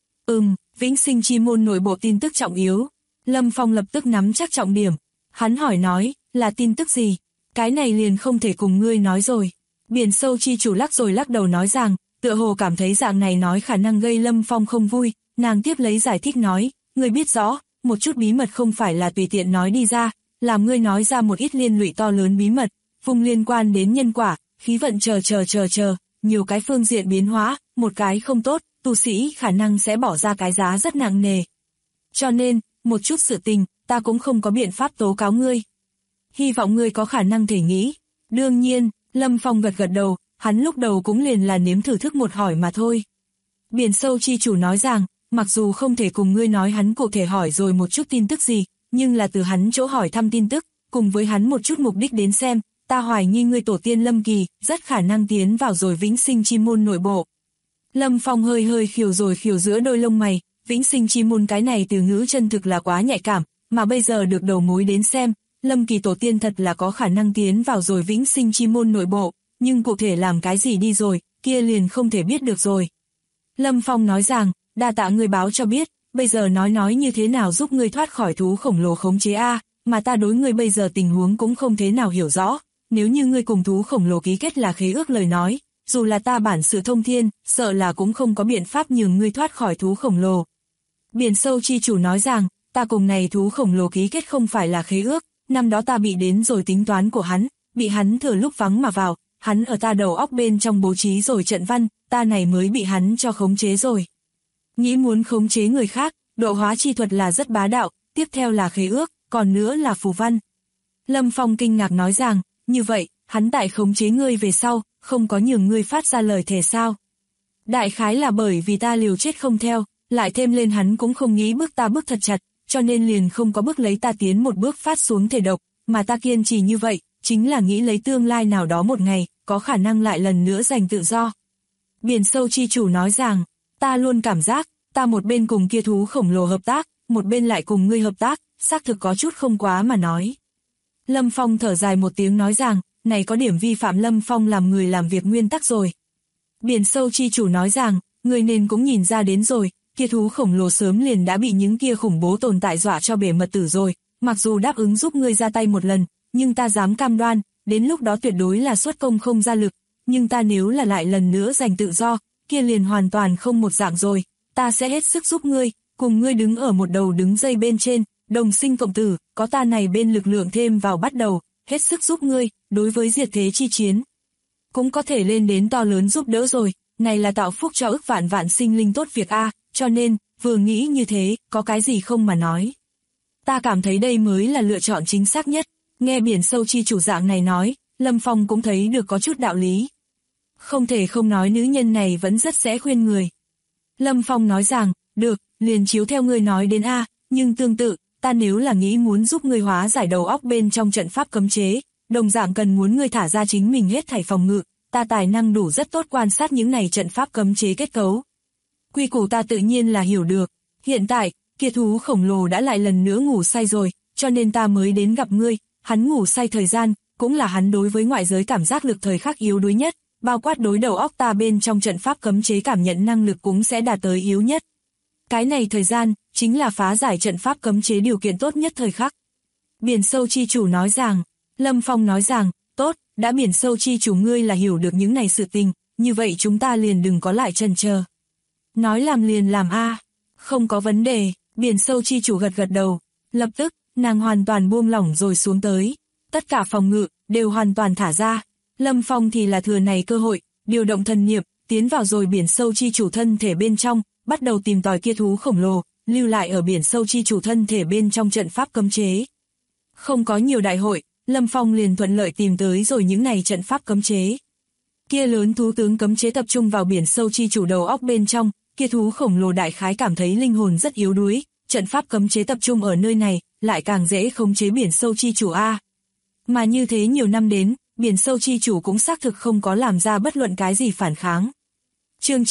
Vĩnh sinh chi môn nội bộ tin tức trọng yếu. Lâm Phong lập tức nắm chắc trọng điểm. Hắn hỏi nói, là tin tức gì? Cái này liền không thể cùng ngươi nói rồi. Biển sâu chi chủ lắc rồi lắc đầu nói rằng, tựa hồ cảm thấy dạng này nói khả năng gây Lâm Phong không vui, nàng tiếp lấy giải thích nói, ngươi biết rõ, một chút bí mật không phải là tùy tiện nói đi ra, làm ngươi nói ra một ít liên lụy to lớn bí mật, vùng liên quan đến nhân quả, khí vận chờ, nhiều cái phương diện biến hóa, một cái không tốt, tu sĩ khả năng sẽ bỏ ra cái giá rất nặng nề. Cho nên, một chút sự tình, ta cũng không có biện pháp tố cáo ngươi. Hy vọng ngươi có khả năng thể nghĩ. Đương nhiên, Lâm Phong gật đầu, hắn lúc đầu cũng liền là nếm thử thức một hỏi mà thôi. Biển sâu chi chủ nói rằng, mặc dù không thể cùng ngươi nói hắn cụ thể hỏi rồi một chút tin tức gì, nhưng là từ hắn chỗ hỏi thăm tin tức, cùng với hắn một chút mục đích đến xem, ta hoài nghi ngươi tổ tiên Lâm Kỳ, rất khả năng tiến vào rồi vĩnh sinh chi môn nội bộ. Lâm Phong hơi khiều giữa đôi lông mày, vĩnh sinh chi môn cái này từ ngữ chân thực là quá nhạy cảm, mà bây giờ được đầu mối đến xem, Lâm Kỳ tổ tiên thật là có khả năng tiến vào rồi vĩnh sinh chi môn nội bộ, nhưng cụ thể làm cái gì đi rồi, kia liền không thể biết được rồi. Lâm Phong nói rằng, đa tạ ngươi báo cho biết, bây giờ nói như thế nào giúp ngươi thoát khỏi thú khổng lồ khống chế a, mà ta đối ngươi bây giờ tình huống cũng không thế nào hiểu rõ, nếu như ngươi cùng thú khổng lồ ký kết là khế ước lời nói, dù là ta bản sự thông thiên, sợ là cũng không có biện pháp nhường ngươi thoát khỏi thú khổng lồ. Biển sâu chi chủ nói rằng, ta cùng này thú khổng lồ ký kết không phải là khế ước, năm đó ta bị đến rồi tính toán của hắn, bị hắn thừa lúc vắng mà vào, hắn ở ta đầu óc bên trong bố trí rồi trận văn, ta này mới bị hắn cho khống chế rồi. Nghĩ muốn khống chế người khác, độ hóa chi thuật là rất bá đạo, tiếp theo là khế ước, còn nữa là phù văn. Lâm Phong kinh ngạc nói rằng, như vậy, hắn tại khống chế ngươi về sau, không có nhường ngươi phát ra lời thề sao. Đại khái là bởi vì ta liều chết không theo, lại thêm lên hắn cũng không nghĩ bức ta bức thật chặt, cho nên liền không có bức lấy ta tiến một bước phát xuống thể độc, mà ta kiên trì như vậy, chính là nghĩ lấy tương lai nào đó một ngày, có khả năng lại lần nữa giành tự do. Biển sâu chi chủ nói rằng, ta luôn cảm giác, ta một bên cùng kia thú khổng lồ hợp tác, một bên lại cùng ngươi hợp tác, xác thực có chút không quá mà nói. Lâm Phong thở dài một tiếng nói rằng, này có điểm vi phạm Lâm Phong làm người làm việc nguyên tắc rồi. Biển sâu chi chủ nói rằng, người nên cũng nhìn ra đến rồi, kia thú khổng lồ sớm liền đã bị những kia khủng bố tồn tại dọa cho bể mật tử rồi, mặc dù đáp ứng giúp ngươi ra tay một lần, nhưng ta dám cam đoan, đến lúc đó tuyệt đối là xuất công không ra lực, nhưng ta nếu là lại lần nữa giành tự do, kia liền hoàn toàn không một dạng rồi, ta sẽ hết sức giúp ngươi, cùng ngươi đứng ở một đầu đứng dây bên trên, đồng sinh cộng tử, có ta này bên lực lượng thêm vào bắt đầu, hết sức giúp ngươi, đối với diệt thế chi chiến. Cũng có thể lên đến to lớn giúp đỡ rồi, này là tạo phúc cho ức vạn vạn sinh linh tốt việc a, cho nên, vừa nghĩ như thế, có cái gì không mà nói. Ta cảm thấy đây mới là lựa chọn chính xác nhất, nghe biển sâu chi chủ dạng này nói, Lâm Phong cũng thấy được có chút đạo lý. Không thể không nói nữ nhân này vẫn rất sẽ khuyên người. Lâm Phong nói rằng, được, liền chiếu theo ngươi nói đến a, nhưng tương tự, ta nếu là nghĩ muốn giúp ngươi hóa giải đầu óc bên trong trận pháp cấm chế, đồng dạng cần muốn ngươi thả ra chính mình hết thảy phòng ngự, ta tài năng đủ rất tốt quan sát những này trận pháp cấm chế kết cấu. Quy củ ta tự nhiên là hiểu được, hiện tại, kia thú khổng lồ đã lại lần nữa ngủ say rồi, cho nên ta mới đến gặp ngươi, hắn ngủ say thời gian, cũng là hắn đối với ngoại giới cảm giác lực thời khắc yếu đuối nhất, bao quát đối đầu óc ta bên trong trận pháp cấm chế cảm nhận năng lực cũng sẽ đạt tới yếu nhất. Cái này thời gian, chính là phá giải trận pháp cấm chế điều kiện tốt nhất thời khắc. Biển sâu chi chủ nói rằng, Lâm Phong nói rằng, tốt, đã biển sâu chi chủ ngươi là hiểu được những này sự tình, như vậy chúng ta liền đừng có lại chần chờ. Nói làm liền làm a, không có vấn đề, biển sâu chi chủ gật gật đầu, lập tức, nàng hoàn toàn buông lỏng rồi xuống tới, tất cả phòng ngự, đều hoàn toàn thả ra, Lâm Phong thì là thừa này cơ hội, điều động thần niệm, tiến vào rồi biển sâu chi chủ thân thể bên trong, bắt đầu tìm tòi kia thú khổng lồ, lưu lại ở biển sâu chi chủ thân thể bên trong trận pháp cấm chế. Không có nhiều đại hội, Lâm Phong liền thuận lợi tìm tới rồi những này trận pháp cấm chế. Kia lớn thú tướng cấm chế tập trung vào biển sâu chi chủ đầu óc bên trong, kia thú khổng lồ đại khái cảm thấy linh hồn rất yếu đuối, trận pháp cấm chế tập trung ở nơi này, lại càng dễ khống chế biển sâu chi chủ a. Mà như thế nhiều năm đến, biển sâu chi chủ cũng xác thực không có làm ra bất luận cái gì phản kháng. Chương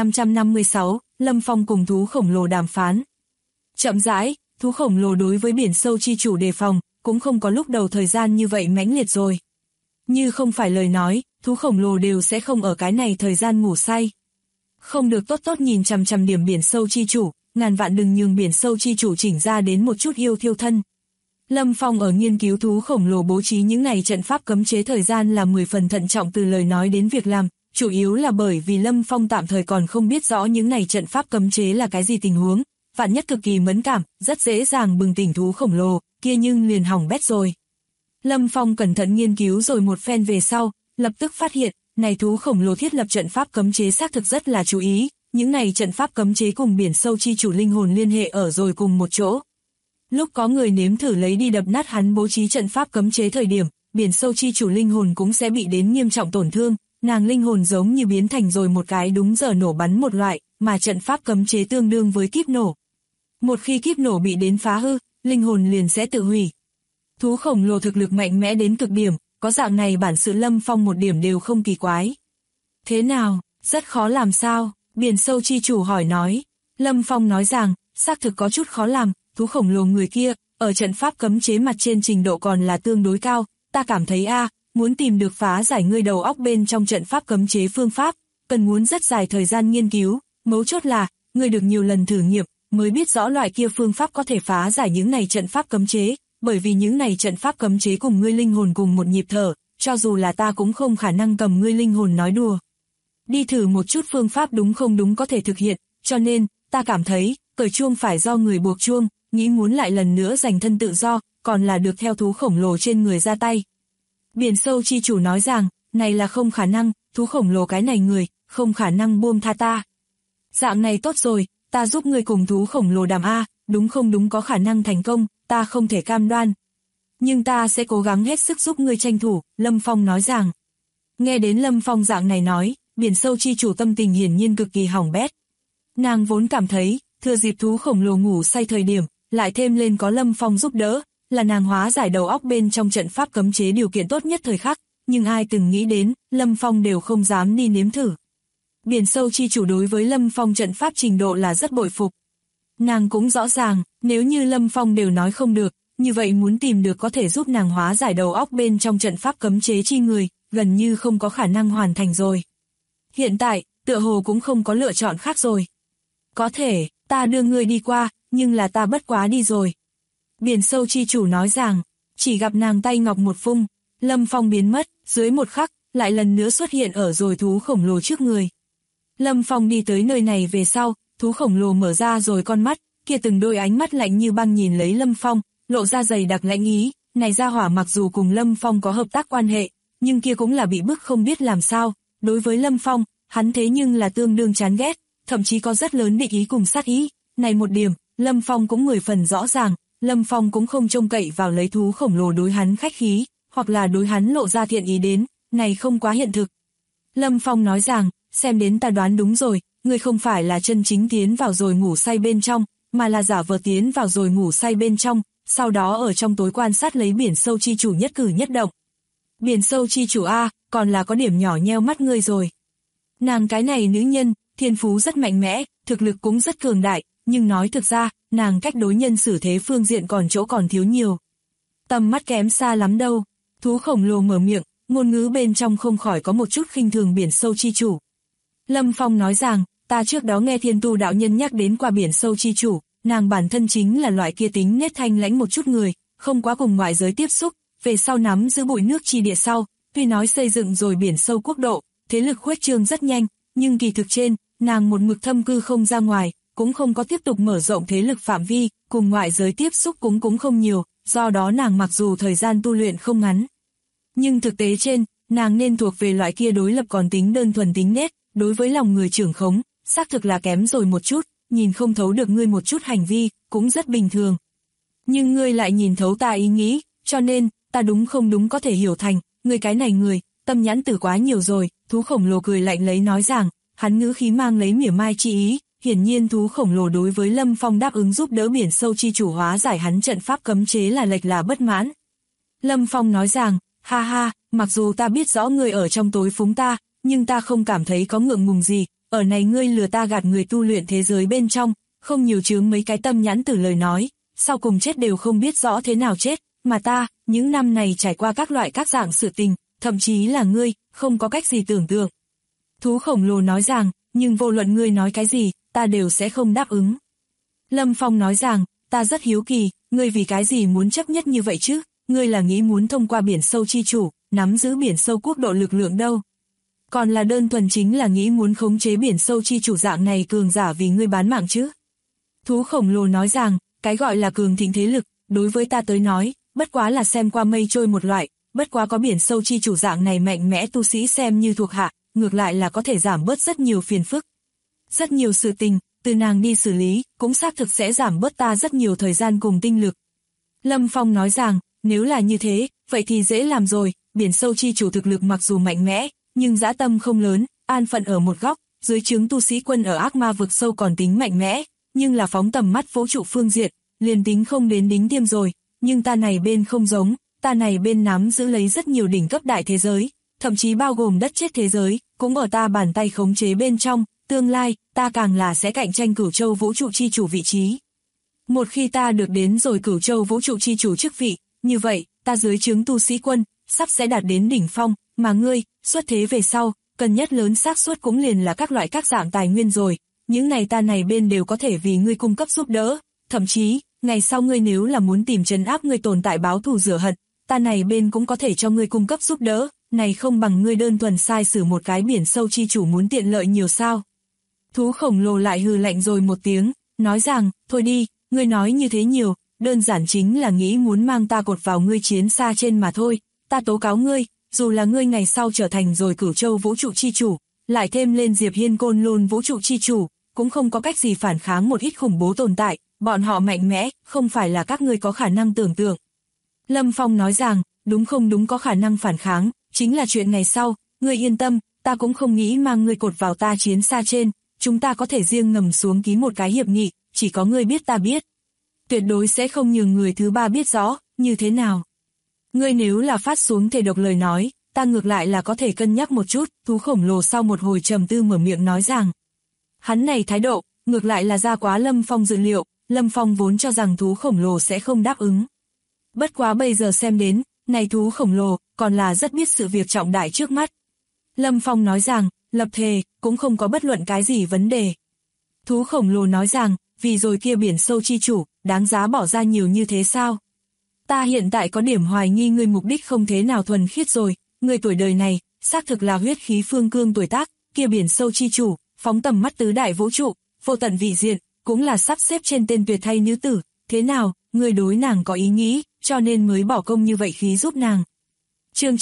9556, Lâm Phong cùng thú khổng lồ đàm phán. Chậm rãi, thú khổng lồ đối với biển sâu chi chủ đề phòng, cũng không có lúc đầu thời gian như vậy mãnh liệt rồi. Như không phải lời nói, thú khổng lồ đều sẽ không ở cái này thời gian ngủ say. Không được tốt tốt nhìn chằm chằm điểm biển sâu chi chủ, ngàn vạn đừng nhường biển sâu chi chủ chỉnh ra đến một chút yêu thiêu thân. Lâm Phong ở nghiên cứu thú khổng lồ bố trí những này trận pháp cấm chế thời gian là 10 phần thận trọng từ lời nói đến việc làm, chủ yếu là bởi vì Lâm Phong tạm thời còn không biết rõ những này trận pháp cấm chế là cái gì tình huống, vạn nhất cực kỳ mẫn cảm, rất dễ dàng bừng tỉnh thú khổng lồ, kia nhưng liền hỏng bét rồi. Lâm Phong cẩn thận nghiên cứu rồi một phen về sau, lập tức phát hiện, này thú khổng lồ thiết lập trận pháp cấm chế xác thực rất là chú ý, những này trận pháp cấm chế cùng biển sâu chi chủ linh hồn liên hệ ở rồi cùng một chỗ. Lúc có người nếm thử lấy đi đập nát hắn bố trí trận pháp cấm chế thời điểm, biển sâu chi chủ linh hồn cũng sẽ bị đến nghiêm trọng tổn thương, nàng linh hồn giống như biến thành rồi một cái đúng giờ nổ bắn một loại, mà trận pháp cấm chế tương đương với kíp nổ. Một khi kíp nổ bị đến phá hư, linh hồn liền sẽ tự hủy. Thú khổng lồ thực lực mạnh mẽ đến cực điểm, có dạng này bản sự Lâm Phong một điểm đều không kỳ quái. Thế nào, rất khó làm sao? Biển sâu chi chủ hỏi nói. Lâm Phong nói rằng, xác thực có chút khó làm, thú khổng lồ người kia, ở trận pháp cấm chế mặt trên trình độ còn là tương đối cao, ta cảm thấy muốn tìm được phá giải ngươi đầu óc bên trong trận pháp cấm chế phương pháp, cần muốn rất dài thời gian nghiên cứu, mấu chốt là, ngươi được nhiều lần thử nghiệm, mới biết rõ loại kia phương pháp có thể phá giải những này trận pháp cấm chế, bởi vì những này trận pháp cấm chế cùng ngươi linh hồn cùng một nhịp thở, cho dù là ta cũng không khả năng cầm ngươi linh hồn nói đùa. Đi thử một chút phương pháp đúng không đúng có thể thực hiện, cho nên, ta cảm thấy, cởi chuông phải do người buộc chuông, nghĩ muốn lại lần nữa giành thân tự do, còn là được theo thú khổng lồ trên người ra tay. Biển sâu chi chủ nói rằng, này là không khả năng, thú khổng lồ cái này người, không khả năng buông tha ta. Dạng này tốt rồi, ta giúp ngươi cùng thú khổng lồ đàm đúng không đúng có khả năng thành công, ta không thể cam đoan. Nhưng ta sẽ cố gắng hết sức giúp ngươi tranh thủ, Lâm Phong nói rằng. Nghe đến Lâm Phong dạng này nói, biển sâu chi chủ tâm tình hiển nhiên cực kỳ hỏng bét. Nàng vốn cảm thấy, thừa dịp thú khổng lồ ngủ say thời điểm, lại thêm lên có Lâm Phong giúp đỡ, là nàng hóa giải đầu óc bên trong trận pháp cấm chế điều kiện tốt nhất thời khắc, nhưng ai từng nghĩ đến, Lâm Phong đều không dám đi nếm thử. Biển sâu chi chủ đối với Lâm Phong trận pháp trình độ là rất bội phục. Nàng cũng rõ ràng, nếu như Lâm Phong đều nói không được, như vậy muốn tìm được có thể giúp nàng hóa giải đầu óc bên trong trận pháp cấm chế chi người, gần như không có khả năng hoàn thành rồi. Hiện tại, tựa hồ cũng không có lựa chọn khác rồi. Có thể, ta đưa ngươi đi qua, nhưng là ta bất quá đi rồi. Biển sâu chi chủ nói rằng, chỉ gặp nàng tay ngọc một vung, Lâm Phong biến mất, dưới một khắc, lại lần nữa xuất hiện ở rồi thú khổng lồ trước người. Lâm Phong đi tới nơi này về sau, thú khổng lồ mở ra rồi con mắt, kia từng đôi ánh mắt lạnh như băng nhìn lấy Lâm Phong, lộ ra dày đặc lãnh ý, này ra hỏa mặc dù cùng Lâm Phong có hợp tác quan hệ, nhưng kia cũng là bị bức không biết làm sao, đối với Lâm Phong, hắn thế nhưng là tương đương chán ghét, thậm chí có rất lớn địch ý cùng sát ý, này một điểm, Lâm Phong cũng 10 phần rõ ràng, Lâm Phong cũng không trông cậy vào lấy thú khổng lồ đối hắn khách khí, hoặc là đối hắn lộ ra thiện ý đến, này không quá hiện thực. Lâm Phong nói rằng, xem đến ta đoán đúng rồi, ngươi không phải là chân chính tiến vào rồi ngủ say bên trong, mà là giả vờ tiến vào rồi ngủ say bên trong, sau đó ở trong tối quan sát lấy biển sâu chi chủ nhất cử nhất động. Biển sâu chi chủ còn là có điểm nhỏ nheo mắt ngươi rồi. Nàng cái này nữ nhân, thiên phú rất mạnh mẽ, thực lực cũng rất cường đại, nhưng nói thực ra, nàng cách đối nhân xử thế phương diện còn chỗ còn thiếu nhiều. Tầm mắt kém xa lắm đâu. Thú khổng lồ mở miệng, ngôn ngữ bên trong không khỏi có một chút khinh thường biển sâu chi chủ. Lâm Phong nói rằng, ta trước đó nghe Thiên Tu đạo nhân nhắc đến qua biển sâu chi chủ, nàng bản thân chính là loại kia tính nết thanh lãnh một chút người, không quá cùng ngoại giới tiếp xúc, về sau nắm giữ bụi nước chi địa sau, tuy nói xây dựng rồi biển sâu quốc độ, thế lực khuếch trương rất nhanh, nhưng kỳ thực trên, nàng một mực thâm cư không ra ngoài, cũng không có tiếp tục mở rộng thế lực phạm vi, cùng ngoại giới tiếp xúc cũng không nhiều, do đó nàng mặc dù thời gian tu luyện không ngắn. Nhưng thực tế trên, nàng nên thuộc về loại kia đối lập còn tính đơn thuần tính nết, đối với lòng người trưởng khống, xác thực là kém rồi một chút, nhìn không thấu được ngươi một chút hành vi, cũng rất bình thường. Nhưng ngươi lại nhìn thấu ta ý nghĩ, cho nên, ta đúng không đúng có thể hiểu thành, ngươi cái này người, tâm nhãn tử quá nhiều rồi, thú khổng lồ cười lạnh lấy nói rằng, hắn ngữ khí mang lấy mỉa mai chi ý, hiển nhiên thú khổng lồ đối với Lâm Phong đáp ứng giúp đỡ biển sâu chi chủ hóa giải hắn trận pháp cấm chế là lệch là bất mãn. Lâm Phong nói rằng, ha ha, mặc dù ta biết rõ ngươi ở trong tối phúng ta, nhưng ta không cảm thấy có ngượng ngùng gì, ở này ngươi lừa ta gạt người tu luyện thế giới bên trong, không nhiều chướng mấy cái tâm nhãn tử lời nói, sau cùng chết đều không biết rõ thế nào chết, mà ta, những năm này trải qua các loại các dạng sự tình, thậm chí là ngươi, không có cách gì tưởng tượng. Thú khổng lồ nói rằng, nhưng vô luận ngươi nói cái gì, ta đều sẽ không đáp ứng. Lâm Phong nói rằng, ta rất hiếu kỳ, ngươi vì cái gì muốn chấp nhất như vậy chứ, ngươi là nghĩ muốn thông qua biển sâu chi chủ, nắm giữ biển sâu quốc độ lực lượng đâu. Còn là đơn thuần chính là nghĩ muốn khống chế biển sâu chi chủ dạng này cường giả vì ngươi bán mạng chứ. Thú khổng lồ nói rằng, cái gọi là cường thịnh thế lực, đối với ta tới nói, bất quá là xem qua mây trôi một loại, bất quá có biển sâu chi chủ dạng này mạnh mẽ tu sĩ xem như thuộc hạ, ngược lại là có thể giảm bớt rất nhiều phiền phức. Rất nhiều sự tình, từ nàng đi xử lý, cũng xác thực sẽ giảm bớt ta rất nhiều thời gian cùng tinh lực. Lâm Phong nói rằng, nếu là như thế, vậy thì dễ làm rồi, biển sâu chi chủ thực lực mặc dù mạnh mẽ, nhưng dã tâm không lớn, an phận ở một góc, dưới trướng tu sĩ quân ở ác ma vực sâu còn tính mạnh mẽ, nhưng là phóng tầm mắt vũ trụ phương diện, liền tính không đến đính tiêm rồi, nhưng ta này bên không giống, ta này bên nắm giữ lấy rất nhiều đỉnh cấp đại thế giới, thậm chí bao gồm đất chết thế giới, cũng ở ta bàn tay khống chế bên trong, tương lai, ta càng là sẽ cạnh tranh Cửu Châu Vũ trụ chi chủ vị trí. Một khi ta được đến rồi Cửu Châu Vũ trụ chi chủ chức vị, như vậy, ta dưới trướng tu sĩ quân, sắp sẽ đạt đến đỉnh phong, mà ngươi, xuất thế về sau, cần nhất lớn xác suất cũng liền là các loại các dạng tài nguyên rồi, những này ta này bên đều có thể vì ngươi cung cấp giúp đỡ, thậm chí, ngày sau ngươi nếu là muốn tìm trấn áp ngươi tồn tại báo thù rửa hận, ta này bên cũng có thể cho ngươi cung cấp giúp đỡ, này không bằng ngươi đơn thuần sai sử một cái biển sâu chi chủ muốn tiện lợi nhiều sao. Thú khổng lồ lại hừ lạnh rồi một tiếng, nói rằng, thôi đi, ngươi nói như thế nhiều, đơn giản chính là nghĩ muốn mang ta cột vào ngươi chiến xa trên mà thôi, ta tố cáo ngươi, dù là ngươi ngày sau trở thành rồi Cửu Châu Vũ trụ chi chủ, lại thêm lên Diệp Hiên Côn Lôn Vũ trụ chi chủ, cũng không có cách gì phản kháng một ít khủng bố tồn tại, bọn họ mạnh mẽ, không phải là các ngươi có khả năng tưởng tượng. Lâm Phong nói rằng, đúng không đúng có khả năng phản kháng, chính là chuyện ngày sau, ngươi yên tâm, ta cũng không nghĩ mang ngươi cột vào ta chiến xa trên, chúng ta có thể riêng ngầm xuống ký một cái hiệp nghị, chỉ có ngươi biết ta biết. Tuyệt đối sẽ không nhường người thứ ba biết rõ, như thế nào. Ngươi nếu là phát xuống thể độc lời nói, ta ngược lại là có thể cân nhắc một chút, thú khổng lồ sau một hồi trầm tư mở miệng nói rằng. Hắn này thái độ, ngược lại là ra quá Lâm Phong dự liệu, Lâm Phong vốn cho rằng thú khổng lồ sẽ không đáp ứng. Bất quá bây giờ xem đến, này thú khổng lồ, còn là rất biết sự việc trọng đại trước mắt. Lâm Phong nói rằng, lập thề, cũng không có bất luận cái gì vấn đề. Thú khổng lồ nói rằng, vì rồi kia biển sâu chi chủ, đáng giá bỏ ra nhiều như thế sao? Ta hiện tại có điểm hoài nghi ngươi mục đích không thế nào thuần khiết rồi, ngươi tuổi đời này, xác thực là huyết khí phương cương tuổi tác, kia biển sâu chi chủ, phóng tầm mắt tứ đại vũ trụ, vô tận vị diện, cũng là sắp xếp trên tên tuyệt thay nữ tử, thế nào, ngươi đối nàng có ý nghĩ, cho nên mới bỏ công như vậy khí giúp nàng. Chương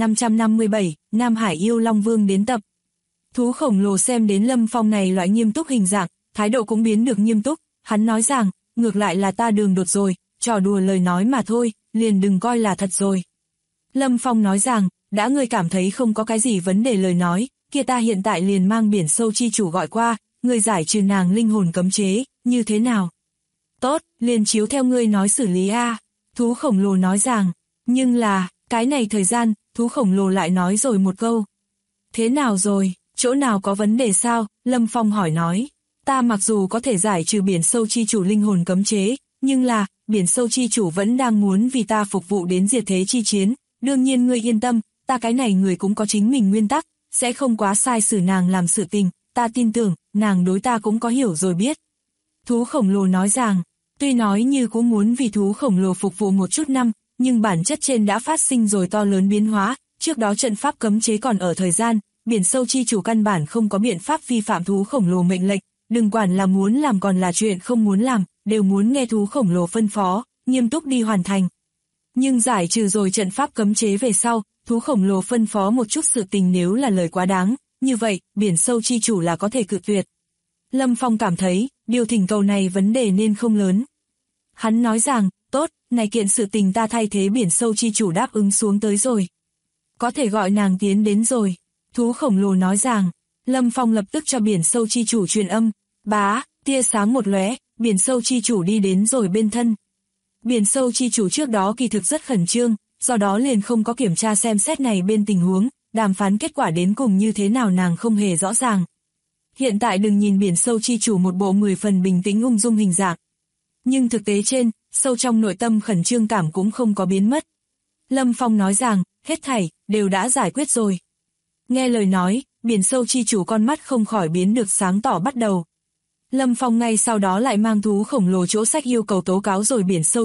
9557, Nam Hải yêu Long Vương đến tập. Thú khổng lồ xem đến Lâm Phong này loại nghiêm túc hình dạng, thái độ cũng biến được nghiêm túc, hắn nói rằng, ngược lại là ta đường đột rồi, trò đùa lời nói mà thôi, liền đừng coi là thật rồi. Lâm Phong nói rằng, đã ngươi cảm thấy không có cái gì vấn đề lời nói, kia ta hiện tại liền mang biển sâu chi chủ gọi qua, ngươi giải trừ nàng linh hồn cấm chế, như thế nào? Tốt, liền chiếu theo ngươi nói xử lý a. Thú khổng lồ nói rằng, nhưng là, cái này thời gian, thú khổng lồ lại nói rồi một câu. Thế nào rồi, chỗ nào có vấn đề sao? Lâm Phong hỏi nói, ta mặc dù có thể giải trừ biển sâu chi chủ linh hồn cấm chế, nhưng là, biển sâu chi chủ vẫn đang muốn vì ta phục vụ đến diệt thế chi chiến, đương nhiên ngươi yên tâm, ta cái này người cũng có chính mình nguyên tắc, sẽ không quá sai xử nàng làm sự tình, ta tin tưởng, nàng đối ta cũng có hiểu rồi biết. Thú khổng lồ nói rằng, tuy nói như cũng muốn vì thú khổng lồ phục vụ một chút năm, nhưng bản chất trên đã phát sinh rồi to lớn biến hóa, trước đó trận pháp cấm chế còn ở thời gian, biển sâu chi chủ căn bản không có biện pháp vi phạm thú khổng lồ mệnh lệnh, đừng quản là muốn làm còn là chuyện không muốn làm, đều muốn nghe thú khổng lồ phân phó, nghiêm túc đi hoàn thành. Nhưng giải trừ rồi trận pháp cấm chế về sau, thú khổng lồ phân phó một chút sự tình nếu là lời quá đáng, như vậy, biển sâu chi chủ là có thể cự tuyệt. Lâm Phong cảm thấy, điều thỉnh cầu này vấn đề nên không lớn. Hắn nói rằng, tốt, này kiện sự tình ta thay thế biển sâu chi chủ đáp ứng xuống tới rồi. Có thể gọi nàng tiến đến rồi. Thú khổng lồ nói rằng, Lâm Phong lập tức cho biển sâu chi chủ truyền âm, bá, tia sáng một lóe, biển sâu chi chủ đi đến rồi bên thân. Biển sâu chi chủ trước đó kỳ thực rất khẩn trương, do đó liền không có kiểm tra xem xét này bên tình huống, đàm phán kết quả đến cùng như thế nào nàng không hề rõ ràng. Hiện tại đừng nhìn biển sâu chi chủ một bộ 10 phần bình tĩnh ung dung hình dạng. Nhưng thực tế trên, sâu trong nội tâm khẩn trương cảm cũng không có biến mất. Lâm Phong nói rằng, hết thảy, đều đã giải quyết rồi. Nghe lời nói, biển sâu chi chủ con mắt không khỏi biến được sáng tỏ bắt đầu. Lâm Phong ngay sau đó lại mang thú khổng lồ chỗ sách yêu cầu tố cáo rồi biển sâu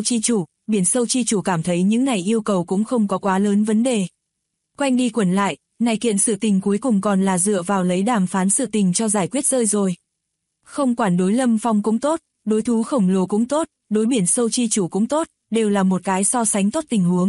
chi chủ cảm thấy những này yêu cầu cũng không có quá lớn vấn đề. Quanh đi quẩn lại, này kiện sự tình cuối cùng còn là dựa vào lấy đàm phán sự tình cho giải quyết rơi rồi. Không quản đối Lâm Phong cũng tốt, đối thú khổng lồ cũng tốt, đối biển sâu chi chủ cũng tốt, đều là một cái so sánh tốt tình huống.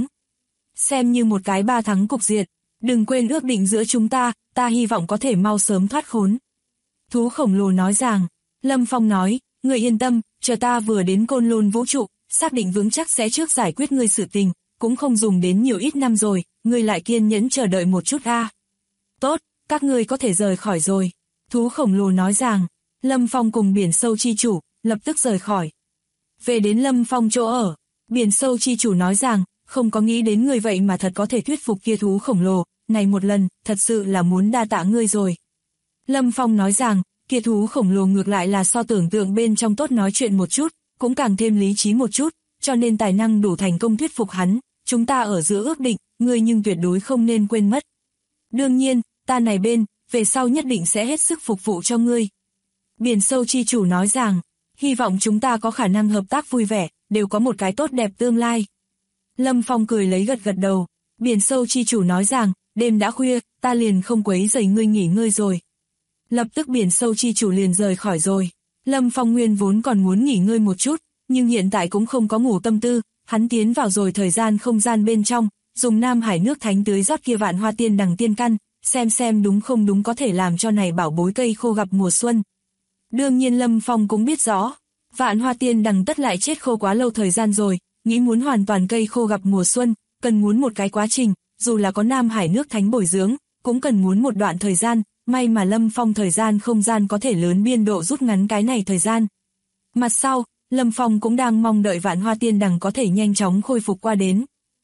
Xem như một cái 3 thắng cục diện, đừng quên ước định giữa chúng ta, ta hy vọng có thể mau sớm thoát khốn. Thú khổng lồ nói rằng, Lâm Phong nói, người yên tâm, chờ ta vừa đến Côn Lôn vũ trụ, xác định vững chắc sẽ trước giải quyết ngươi sự tình, cũng không dùng đến nhiều ít năm rồi, ngươi lại kiên nhẫn chờ đợi một chút a. Tốt, các ngươi có thể rời khỏi rồi. Thú khổng lồ nói rằng, Lâm Phong cùng biển sâu chi chủ, lập tức rời khỏi. Về đến Lâm Phong chỗ ở, biển sâu chi chủ nói rằng, không có nghĩ đến người vậy mà thật có thể thuyết phục kia thú khổng lồ, này một lần, thật sự là muốn đa tạ ngươi rồi. Lâm Phong nói rằng, kia thú khổng lồ ngược lại là so tưởng tượng bên trong tốt nói chuyện một chút, cũng càng thêm lý trí một chút, cho nên tài năng đủ thành công thuyết phục hắn, chúng ta ở giữa ước định, ngươi nhưng tuyệt đối không nên quên mất. Đương nhiên, ta này bên, về sau nhất định sẽ hết sức phục vụ cho ngươi. Biển sâu chi chủ nói rằng, hy vọng chúng ta có khả năng hợp tác vui vẻ, đều có một cái tốt đẹp tương lai. Lâm Phong cười lấy gật đầu, biển sâu chi chủ nói rằng, đêm đã khuya, ta liền không quấy rầy ngươi nghỉ ngơi rồi. Lập tức biển sâu chi chủ liền rời khỏi rồi. Lâm Phong nguyên vốn còn muốn nghỉ ngơi một chút, nhưng hiện tại cũng không có ngủ tâm tư, hắn tiến vào rồi thời gian không gian bên trong, dùng Nam Hải nước thánh tưới rót kia vạn hoa tiên đằng tiên căn, xem đúng không đúng có thể làm cho này bảo bối cây khô gặp mùa xuân. Đương nhiên Lâm Phong cũng biết rõ, vạn hoa tiên đằng tất lại chết khô quá lâu thời gian rồi, nghĩ muốn hoàn toàn cây khô gặp mùa xuân, cần muốn một cái quá trình, dù là có Nam Hải nước thánh bồi dưỡng, cũng cần muốn một đoạn thời gian, may mà Lâm Phong thời gian không gian có thể lớn biên độ rút ngắn cái này thời gian. Mặt sau, Lâm Phong cũng đang mong đợi vạn hoa tiên đằng có thể nhanh chóng khôi phục qua đến.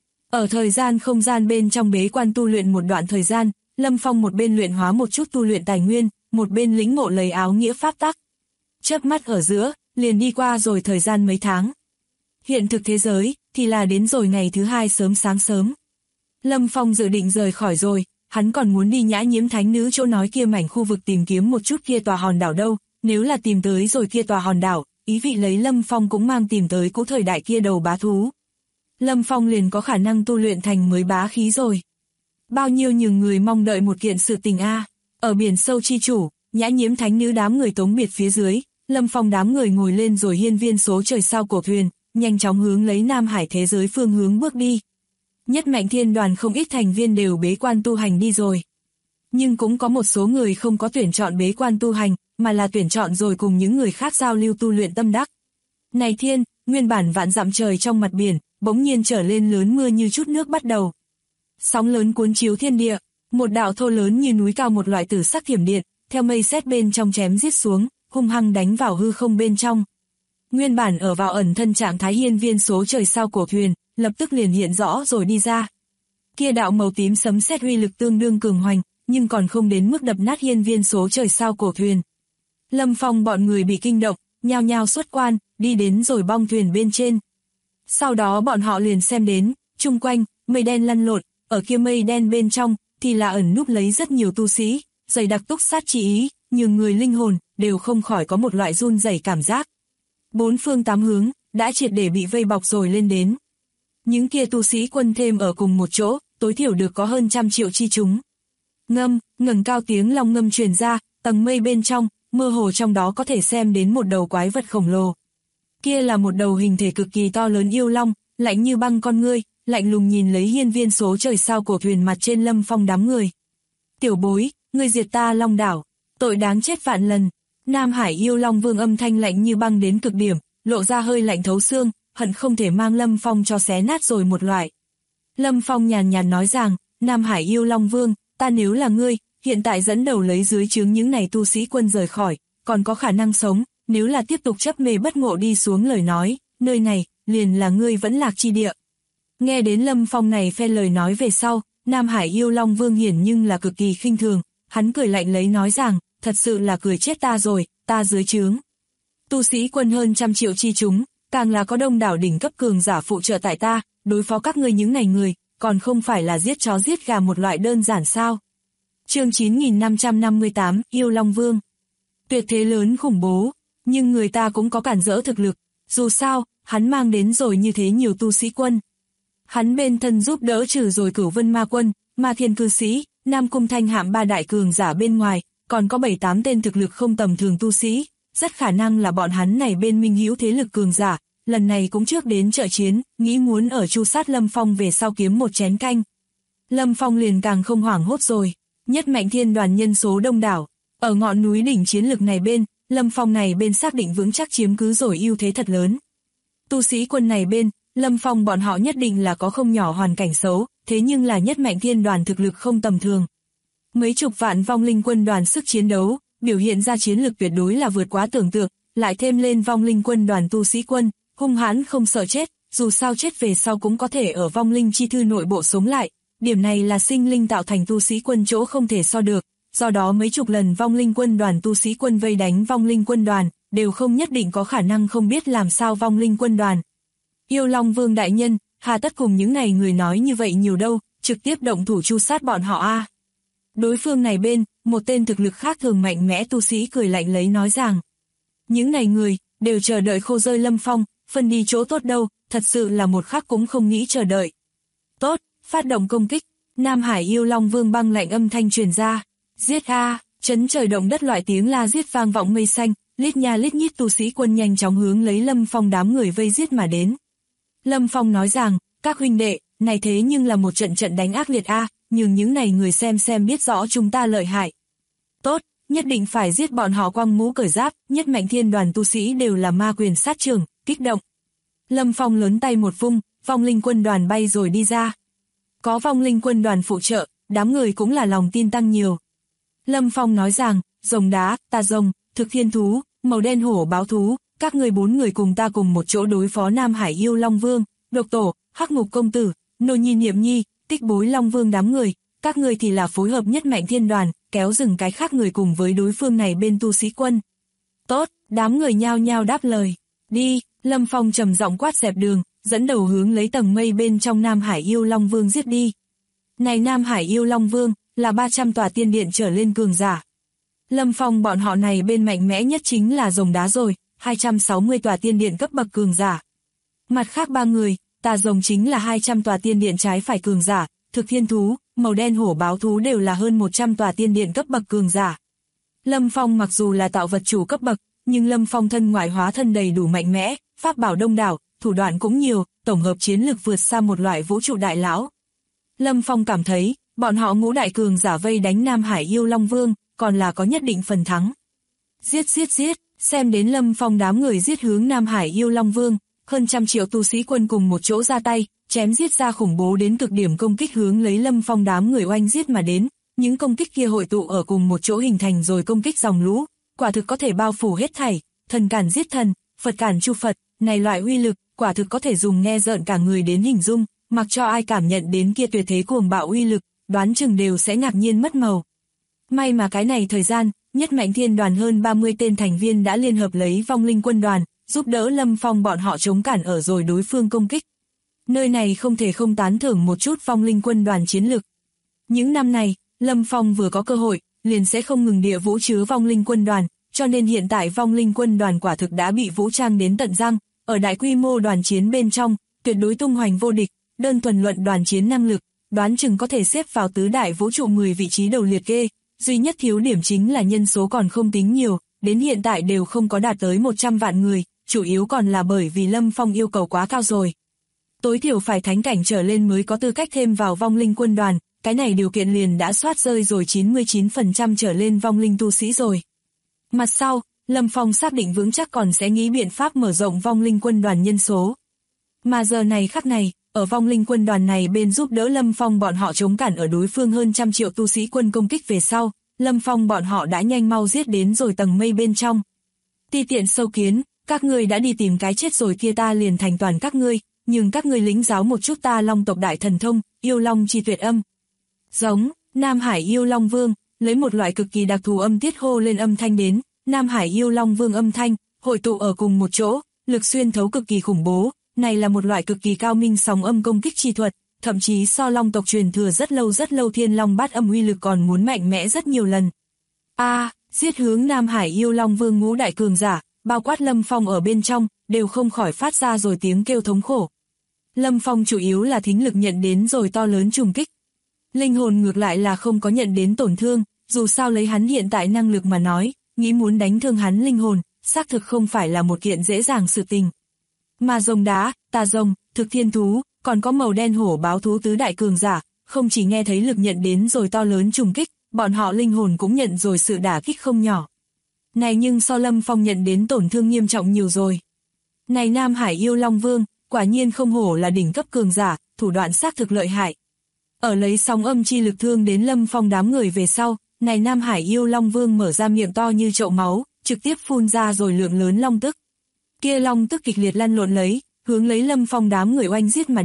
Ở thời gian không gian bên trong bế quan tu luyện một đoạn thời gian, Lâm Phong một bên luyện hóa một chút tu luyện tài nguyên, một bên lĩnh ngộ lấy áo nghĩa pháp tắc. Chớp mắt ở giữa, liền đi qua rồi thời gian mấy tháng. Hiện thực thế giới, thì là đến rồi ngày thứ hai sớm sáng sớm. Lâm Phong dự định rời khỏi rồi, hắn còn muốn đi Nhã Nhiễm Thánh Nữ chỗ nói kia mảnh khu vực tìm kiếm một chút kia tòa hòn đảo đâu, nếu là tìm tới rồi kia tòa hòn đảo, ý vị lấy Lâm Phong cũng mang tìm tới cũ thời đại kia đầu bá thú. Lâm Phong liền có khả năng tu luyện thành mới bá khí rồi. Bao nhiêu nhiều người mong đợi một kiện sự tình a. Ở biển sâu chi chủ, Nhã Nhiễm Thánh Nữ đám người tống biệt phía dưới, Lâm Phong đám người ngồi lên rồi hiên viên số trời sao cổ thuyền, nhanh chóng hướng lấy Nam Hải thế giới phương hướng bước đi. Nhất Mạnh Thiên đoàn không ít thành viên đều bế quan tu hành đi rồi. Nhưng cũng có một số người không có tuyển chọn bế quan tu hành, mà là tuyển chọn rồi cùng những người khác giao lưu tu luyện tâm đắc. Này thiên, nguyên bản vạn dặm trời trong mặt biển, bỗng nhiên trở lên lớn mưa như chút nước bắt đầu. Sóng lớn cuốn chiếu thiên địa, một đạo thô lớn như núi cao một loại tử sắc thiểm điện, theo mây sét bên trong chém giết xuống, hung hăng đánh vào hư không bên trong. Nguyên bản ở vào ẩn thân trạng thái hiên viên số trời sao cổ thuyền, lập tức liền hiện rõ rồi đi ra. Kia đạo màu tím sấm sét uy lực tương đương cường hoành, nhưng còn không đến mức đập nát hiên viên số trời sao cổ thuyền. Lâm Phong bọn người bị kinh động, nhao nhao xuất quan, đi đến rồi bong thuyền bên trên. Sau đó bọn họ liền xem đến, chung quanh, mây đen lăn lộn, ở kia mây đen bên trong, thì là ẩn núp lấy rất nhiều tu sĩ, dày đặc túc sát chi ý, nhưng người linh hồn, đều không khỏi có một loại run rẩy cảm giác. Bốn phương tám hướng, đã triệt để bị vây bọc rồi lên đến. Những kia tu sĩ quân thêm ở cùng một chỗ, tối thiểu được có hơn 100 triệu chi chúng. Ngẩng cao tiếng long ngâm truyền ra, tầng mây bên trong, mơ hồ trong đó có thể xem đến một đầu quái vật khổng lồ. Kia là một đầu hình thể cực kỳ to lớn yêu long, lạnh như băng con ngươi, lạnh lùng nhìn lấy hiên viên số trời sao cổ thuyền mặt trên Lâm Phong đám người. Tiểu bối, ngươi diệt ta Long đảo, tội đáng chết vạn lần. Nam Hải yêu long vương âm thanh lạnh như băng đến cực điểm, lộ ra hơi lạnh thấu xương, hận không thể mang Lâm Phong cho xé nát rồi một loại. Lâm Phong nhàn nhạt nói rằng, Nam Hải yêu long vương, ta nếu là ngươi, hiện tại dẫn đầu lấy dưới trướng những này tu sĩ quân rời khỏi, còn có khả năng sống, nếu là tiếp tục chấp mê bất ngộ đi xuống lời nói, nơi này, liền là ngươi vẫn lạc chi địa. Nghe đến Lâm Phong này phen lời nói về sau, Nam Hải yêu long vương hiển nhưng là cực kỳ khinh thường, hắn cười lạnh lấy nói rằng, thật sự là cười chết ta rồi, ta dưới trướng. Tu sĩ quân hơn 100 triệu chi chúng, càng là có đông đảo đỉnh cấp cường giả phụ trợ tại ta, đối phó các ngươi những này người, còn không phải là giết chó giết gà một loại đơn giản sao. Chương 9558, Yêu Long Vương. Tuyệt thế lớn khủng bố, nhưng người ta cũng có cản rỡ thực lực, dù sao, hắn mang đến rồi như thế nhiều tu sĩ quân. Hắn bên thân giúp đỡ trừ rồi Cửu Vân Ma Quân, Ma Thiên Cư Sĩ, Nam Cung Thanh Hạm ba đại cường giả bên ngoài, còn có 7-8 tên thực lực không tầm thường tu sĩ, rất khả năng là bọn hắn này bên minh hữu thế lực cường giả, lần này cũng trước đến trợ chiến, nghĩ muốn ở chu sát Lâm Phong về sau kiếm một chén canh. Lâm Phong liền càng không hoảng hốt rồi, Nhất Mạnh Thiên đoàn nhân số đông đảo, ở ngọn núi đỉnh chiến lực này bên, Lâm Phong này bên xác định vững chắc chiếm cứ rồi ưu thế thật lớn. Tu sĩ quân này bên, Lâm Phong bọn họ nhất định là có không nhỏ hoàn cảnh xấu, thế nhưng là Nhất Mạnh Thiên đoàn thực lực không tầm thường. Mấy chục vạn vong linh quân đoàn sức chiến đấu, biểu hiện ra chiến lực tuyệt đối là vượt quá tưởng tượng, lại thêm lên vong linh quân đoàn tu sĩ quân, hung hãn không sợ chết, dù sao chết về sau cũng có thể ở vong linh chi thư nội bộ sống lại, điểm này là sinh linh tạo thành tu sĩ quân chỗ không thể so được, do đó mấy chục lần vong linh quân đoàn tu sĩ quân vây đánh vong linh quân đoàn, đều không nhất định có khả năng không biết làm sao vong linh quân đoàn. Yêu Long Vương đại nhân, hà tất cùng những này người nói như vậy nhiều đâu, trực tiếp động thủ tru sát bọn họ a. Đối phương này bên, một tên thực lực khác thường mạnh mẽ tu sĩ cười lạnh lấy nói rằng, những này người, đều chờ đợi khô rơi Lâm Phong, phân đi chỗ tốt đâu, thật sự là một khắc cũng không nghĩ chờ đợi. Tốt, phát động công kích, Nam Hải Yêu Long Vương băng lạnh âm thanh truyền ra, giết a, chấn trời động đất loại tiếng la giết vang vọng mây xanh, lít nha lít nhít tu sĩ quân nhanh chóng hướng lấy Lâm Phong đám người vây giết mà đến. Lâm Phong nói rằng, các huynh đệ, này thế nhưng là một trận trận đánh ác liệt a, nhưng những này người xem biết rõ chúng ta lợi hại. Tốt, nhất định phải giết bọn họ quăng mũ cởi giáp, nhất mạnh thiên đoàn tu sĩ đều là ma quyền sát trường, kích động. Lâm Phong lớn tay một vung, vong linh quân đoàn bay rồi đi ra. Có vong linh quân đoàn phụ trợ, đám người cũng là lòng tin tăng nhiều. Lâm Phong nói rằng, rồng đá, tà rồng, thực thiên thú, màu đen hổ báo thú, các người 4 người cùng ta cùng một chỗ đối phó Nam Hải Yêu Long Vương, Độc Tổ, Hắc Ngục Công Tử, Nô Nhi Niệm Nhi, Tích Bối Long Vương đám người, các người thì là phối hợp nhất mạnh thiên đoàn, kéo dừng cái khác người cùng với đối phương này bên tu sĩ quân. Tốt, đám người nhao nhao đáp lời. Đi, Lâm Phong trầm giọng quát dẹp đường, dẫn đầu hướng lấy tầng mây bên trong Nam Hải Yêu Long Vương giết đi. Này Nam Hải Yêu Long Vương, là 300 tòa tiên điện trở lên cường giả. Lâm Phong bọn họ này bên mạnh mẽ nhất chính là rồng đá rồi, 260 tòa tiên điện cấp bậc cường giả. Mặt khác 3 người, tà rồng chính là 200 tòa tiên điện trái phải cường giả, thực thiên thú, màu đen hổ báo thú đều là hơn 100 tòa tiên điện cấp bậc cường giả. Lâm Phong mặc dù là tạo vật chủ cấp bậc, nhưng Lâm Phong thân ngoại hóa thân đầy đủ mạnh mẽ, pháp bảo đông đảo, thủ đoạn cũng nhiều, tổng hợp chiến lực vượt xa một loại vũ trụ đại lão. Lâm Phong cảm thấy, bọn họ ngũ đại cường giả vây đánh Nam Hải Yêu Long Vương, còn là có nhất định phần thắng. Giết, xem đến Lâm Phong đám người giết hướng Nam Hải Yêu Long Vương, hơn trăm triệu tu sĩ quân cùng một chỗ ra tay, chém giết ra khủng bố đến cực điểm công kích hướng lấy Lâm Phong đám người oanh giết mà đến, những công kích kia hội tụ ở cùng một chỗ hình thành rồi công kích dòng lũ, quả thực có thể bao phủ hết thảy, thần cản giết thần, Phật cản chu Phật, này loại uy lực, quả thực có thể dùng nghe rợn cả người đến hình dung, mặc cho ai cảm nhận đến kia tuyệt thế cuồng bạo uy lực, đoán chừng đều sẽ ngạc nhiên mất màu. May mà cái này thời gian, nhất mạnh thiên đoàn hơn 30 tên thành viên đã liên hợp lấy vong linh quân đoàn, giúp đỡ Lâm Phong bọn họ chống cản ở rồi đối phương công kích. Nơi này không thể không tán thưởng một chút vong linh quân đoàn chiến lực. Những năm này, Lâm Phong vừa có cơ hội, liền sẽ không ngừng địa vũ chứa vong linh quân đoàn, cho nên hiện tại vong linh quân đoàn quả thực đã bị vũ trang đến tận răng, ở đại quy mô đoàn chiến bên trong, tuyệt đối tung hoành vô địch, đơn thuần luận đoàn chiến năng lực, đoán chừng có thể xếp vào tứ đại vũ trụ 10 vị trí đầu liệt kê, duy nhất thiếu điểm chính là nhân số còn không tính nhiều, đến hiện tại đều không có đạt tới 100 vạn người, chủ yếu còn là bởi vì Lâm Phong yêu cầu quá cao rồi. Tối thiểu phải thánh cảnh trở lên mới có tư cách thêm vào vong linh quân đoàn, cái này điều kiện liền đã soát rơi rồi 99% trở lên vong linh tu sĩ rồi. Mặt sau, Lâm Phong xác định vững chắc còn sẽ nghĩ biện pháp mở rộng vong linh quân đoàn nhân số. Mà giờ này khắc này, ở vong linh quân đoàn này bên giúp đỡ Lâm Phong bọn họ chống cản ở đối phương hơn trăm triệu tu sĩ quân công kích về sau, Lâm Phong bọn họ đã nhanh mau giết đến rồi tầng mây bên trong. Ti tiện sâu kiến, các ngươi đã đi tìm cái chết rồi kia, ta liền thành toàn các ngươi, nhưng các ngươi lĩnh giáo một chút ta Long tộc đại thần thông, yêu long chi tuyệt âm. Giống, Nam Hải Yêu Long Vương, lấy một loại cực kỳ đặc thù âm tiết hô lên âm thanh đến, Nam Hải Yêu Long Vương âm thanh, hội tụ ở cùng một chỗ, lực xuyên thấu cực kỳ khủng bố, này là một loại cực kỳ cao minh sóng âm công kích chi thuật, thậm chí so Long tộc truyền thừa rất lâu Thiên Long Bát Âm uy lực còn muốn mạnh mẽ rất nhiều lần. Giết hướng Nam Hải Yêu Long Vương ngũ đại cường giả, bao quát Lâm Phong ở bên trong, đều không khỏi phát ra rồi tiếng kêu thống khổ. Lâm Phong chủ yếu là thính lực nhận đến rồi to lớn trùng kích. Linh hồn ngược lại là không có nhận đến tổn thương, dù sao lấy hắn hiện tại năng lực mà nói, nghĩ muốn đánh thương hắn linh hồn, xác thực không phải là một kiện dễ dàng sự tình. Mà rồng đá, tà rồng, thực thiên thú, còn có màu đen hổ báo thú tứ đại cường giả, không chỉ nghe thấy lực nhận đến rồi to lớn trùng kích, bọn họ linh hồn cũng nhận rồi sự đả kích không nhỏ. Này nhưng so Lâm Phong nhận đến tổn thương nghiêm trọng nhiều rồi. Này Nam Hải Yêu Long Vương, quả nhiên không hổ là đỉnh cấp cường giả, thủ đoạn xác thực lợi hại. Ở lấy sóng âm chi lực thương đến Lâm Phong đám người về sau, này Nam Hải Yêu Long Vương mở ra miệng to như chậu máu, trực tiếp phun ra rồi lượng lớn long tức. Kia long tức kịch liệt lăn lộn lấy, hướng lấy Lâm Phong đám người oanh giết mà đi,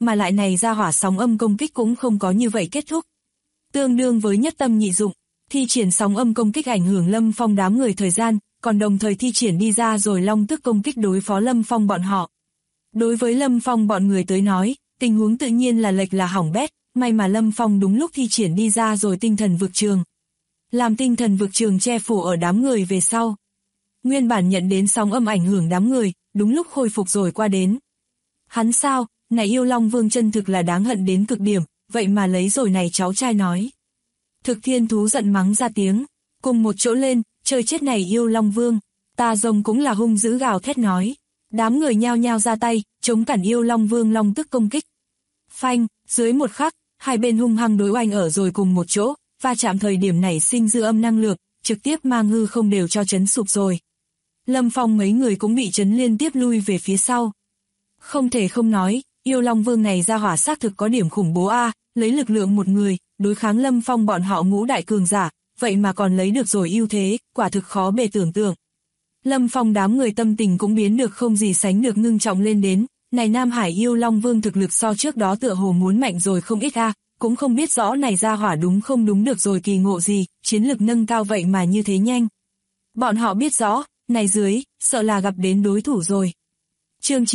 mà lại này ra hỏa sóng âm công kích cũng không có như vậy kết thúc. Tương đương với nhất tâm nhị dụng, thi triển sóng âm công kích ảnh hưởng Lâm Phong đám người thời gian, còn đồng thời thi triển đi ra rồi long tức công kích đối phó Lâm Phong bọn họ. Đối với Lâm Phong bọn người tới nói, tình huống tự nhiên là lệch là hỏng bét, may mà Lâm Phong đúng lúc thi triển đi ra rồi tinh thần vực trường. Làm tinh thần vực trường che phủ ở đám người về sau. Nguyên bản nhận đến sóng âm ảnh hưởng đám người, đúng lúc khôi phục rồi qua đến. Hắn sao, này yêu Long Vương chân thực là đáng hận đến cực điểm, vậy mà lấy rồi này cháu trai nói. Thực thiên thú giận mắng ra tiếng, cùng một chỗ lên, chơi chết này yêu Long Vương. Tà rồng cũng là hung dữ gào thét nói. Đám người nhao nhao ra tay, chống cản yêu Long Vương long tức công kích. Phanh, dưới một khắc, hai bên hung hăng đối oanh ở rồi cùng một chỗ, va chạm thời điểm nảy sinh dư âm năng lượng, trực tiếp mang hư không đều cho chấn sụp rồi. Lâm Phong mấy người cũng bị chấn liên tiếp lui về phía sau. Không thể không nói, yêu Long Vương này ra hỏa xác thực có điểm khủng bố a, lấy lực lượng một người, đối kháng Lâm Phong bọn họ ngũ đại cường giả, vậy mà còn lấy được rồi ưu thế, quả thực khó bề tưởng tượng. Lâm Phong đám người tâm tình cũng biến được không gì sánh được ngưng trọng lên đến, này Nam Hải yêu Long Vương thực lực so trước đó tựa hồ muốn mạnh rồi không ít a, cũng không biết rõ này ra hỏa đúng không đúng được rồi kỳ ngộ gì, chiến lực nâng cao vậy mà như thế nhanh. Bọn họ biết rõ, này dưới, sợ là gặp đến đối thủ rồi. Chương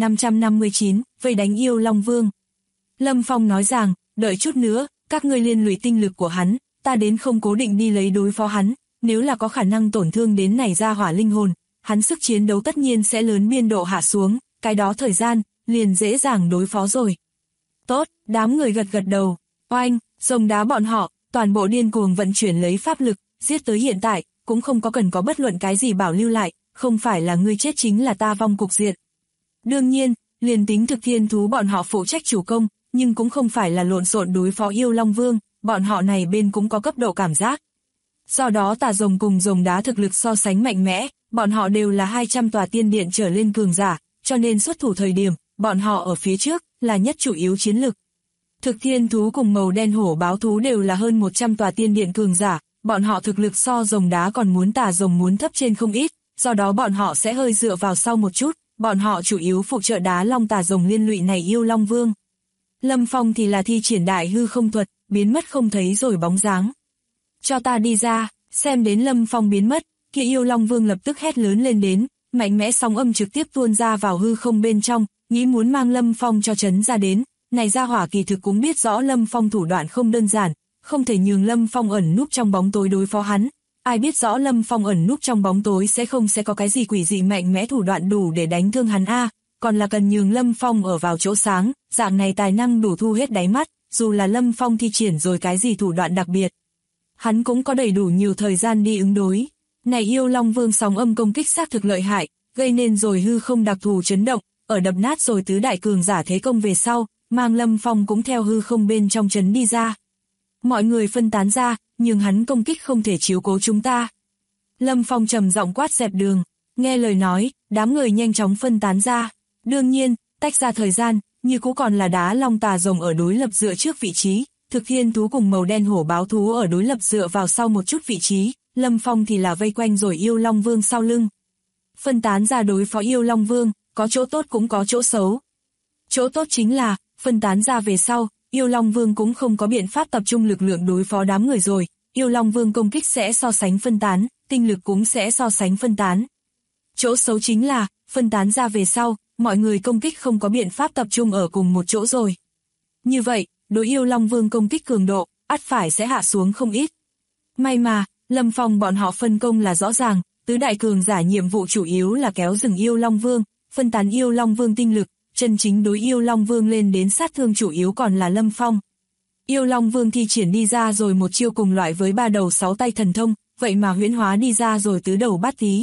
9559, vây đánh yêu Long Vương. Lâm Phong nói rằng, đợi chút nữa, các ngươi liên lụy tinh lực của hắn, ta đến không cố định đi lấy đối phó hắn, nếu là có khả năng tổn thương đến này ra hỏa linh hồn, hắn sức chiến đấu tất nhiên sẽ lớn biên độ hạ xuống, cái đó thời gian, liền dễ dàng đối phó rồi. Tốt, đám người gật gật đầu, oanh, rồng đá bọn họ, toàn bộ điên cuồng vận chuyển lấy pháp lực, giết tới hiện tại, cũng không có cần có bất luận cái gì bảo lưu lại, không phải là ngươi chết chính là ta vong cục diện. Đương nhiên, liền tính thực thiên thú bọn họ phụ trách chủ công, nhưng cũng không phải là lộn xộn đối phó yêu Long Vương, bọn họ này bên cũng có cấp độ cảm giác. Do đó tà rồng cùng rồng đá thực lực so sánh mạnh mẽ, bọn họ đều là 200 tòa tiên điện trở lên cường giả, cho nên xuất thủ thời điểm, bọn họ ở phía trước, là nhất chủ yếu chiến lực. Thực thiên thú cùng màu đen hổ báo thú đều là hơn 100 tòa tiên điện cường giả, bọn họ thực lực so rồng đá còn muốn tà rồng muốn thấp trên không ít, do đó bọn họ sẽ hơi dựa vào sau một chút, bọn họ chủ yếu phụ trợ đá long tà rồng liên lụy này yêu Long Vương. Lâm Phong thì là thi triển đại hư không thuật, biến mất không thấy rồi bóng dáng. Cho ta đi ra, xem đến Lâm Phong biến mất, kia yêu Long Vương lập tức hét lớn lên đến, mạnh mẽ sóng âm trực tiếp tuôn ra vào hư không bên trong, nghĩ muốn mang Lâm Phong cho chấn ra đến. Này ra hỏa kỳ thực cũng biết rõ Lâm Phong thủ đoạn không đơn giản, không thể nhường Lâm Phong ẩn núp trong bóng tối đối phó hắn. Ai biết rõ Lâm Phong ẩn núp trong bóng tối sẽ có cái gì quỷ dị mạnh mẽ thủ đoạn đủ để đánh thương hắn a, còn là cần nhường Lâm Phong ở vào chỗ sáng, dạng này tài năng đủ thu hết đáy mắt, dù là Lâm Phong thi triển rồi cái gì thủ đoạn đặc biệt. Hắn cũng có đầy đủ nhiều thời gian đi ứng đối. Này yêu Long Vương sóng âm công kích xác thực lợi hại, gây nên rồi hư không đặc thù chấn động, ở đập nát rồi tứ đại cường giả thế công về sau, mang Lâm Phong cũng theo hư không bên trong chấn đi ra. Mọi người phân tán ra, nhưng hắn công kích không thể chiếu cố chúng ta. Lâm Phong trầm giọng quát dẹp đường, nghe lời nói, đám người nhanh chóng phân tán ra. Đương nhiên, tách ra thời gian, như cũ còn là đá long tà rồng ở đối lập dựa trước vị trí, thực thiên thú cùng màu đen hổ báo thú ở đối lập dựa vào sau một chút vị trí, Lâm Phong thì là vây quanh rồi yêu Long Vương sau lưng. Phân tán ra đối phó yêu Long Vương, có chỗ tốt cũng có chỗ xấu. Chỗ tốt chính là, phân tán ra về sau, yêu Long Vương cũng không có biện pháp tập trung lực lượng đối phó đám người rồi, yêu Long Vương công kích sẽ so sánh phân tán, tinh lực cũng sẽ so sánh phân tán. Chỗ xấu chính là, phân tán ra về sau, mọi người công kích không có biện pháp tập trung ở cùng một chỗ rồi. Như vậy, đối yêu Long Vương công kích cường độ, ắt phải sẽ hạ xuống không ít. May mà, Lâm Phong bọn họ phân công là rõ ràng, tứ đại cường giả nhiệm vụ chủ yếu là kéo rừng yêu Long Vương, phân tán yêu Long Vương tinh lực, chân chính đối yêu Long Vương lên đến sát thương chủ yếu còn là Lâm Phong. Yêu Long Vương thi triển đi ra rồi một chiêu cùng loại với 3 đầu 6 tay thần thông, vậy mà huyễn hóa đi ra rồi tứ đầu bát tí.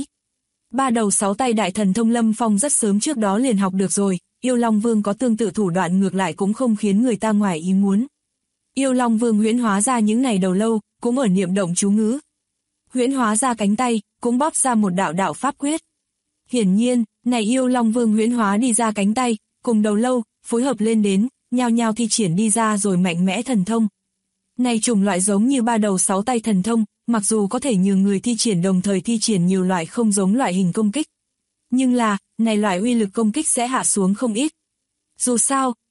3 đầu 6 tay đại thần thông Lâm Phong rất sớm trước đó liền học được rồi, yêu Long Vương có tương tự thủ đoạn ngược lại cũng không khiến người ta ngoài ý muốn. Yêu Long Vương huyễn hóa ra những này đầu lâu, cũng ở niệm động chú ngữ. Huyễn hóa ra cánh tay, cũng bóp ra một đạo đạo pháp quyết. Hiển nhiên, này yêu Long Vương huyễn hóa đi ra cánh tay, cùng đầu lâu, phối hợp lên đến, nhao nhao thi triển đi ra rồi mạnh mẽ thần thông. Này chủng loại giống như 3 đầu 6 tay thần thông, mặc dù có thể nhường người thi triển đồng thời thi triển nhiều loại không giống loại hình công kích. Nhưng là, này loại uy lực công kích sẽ hạ xuống không ít. Dù sao,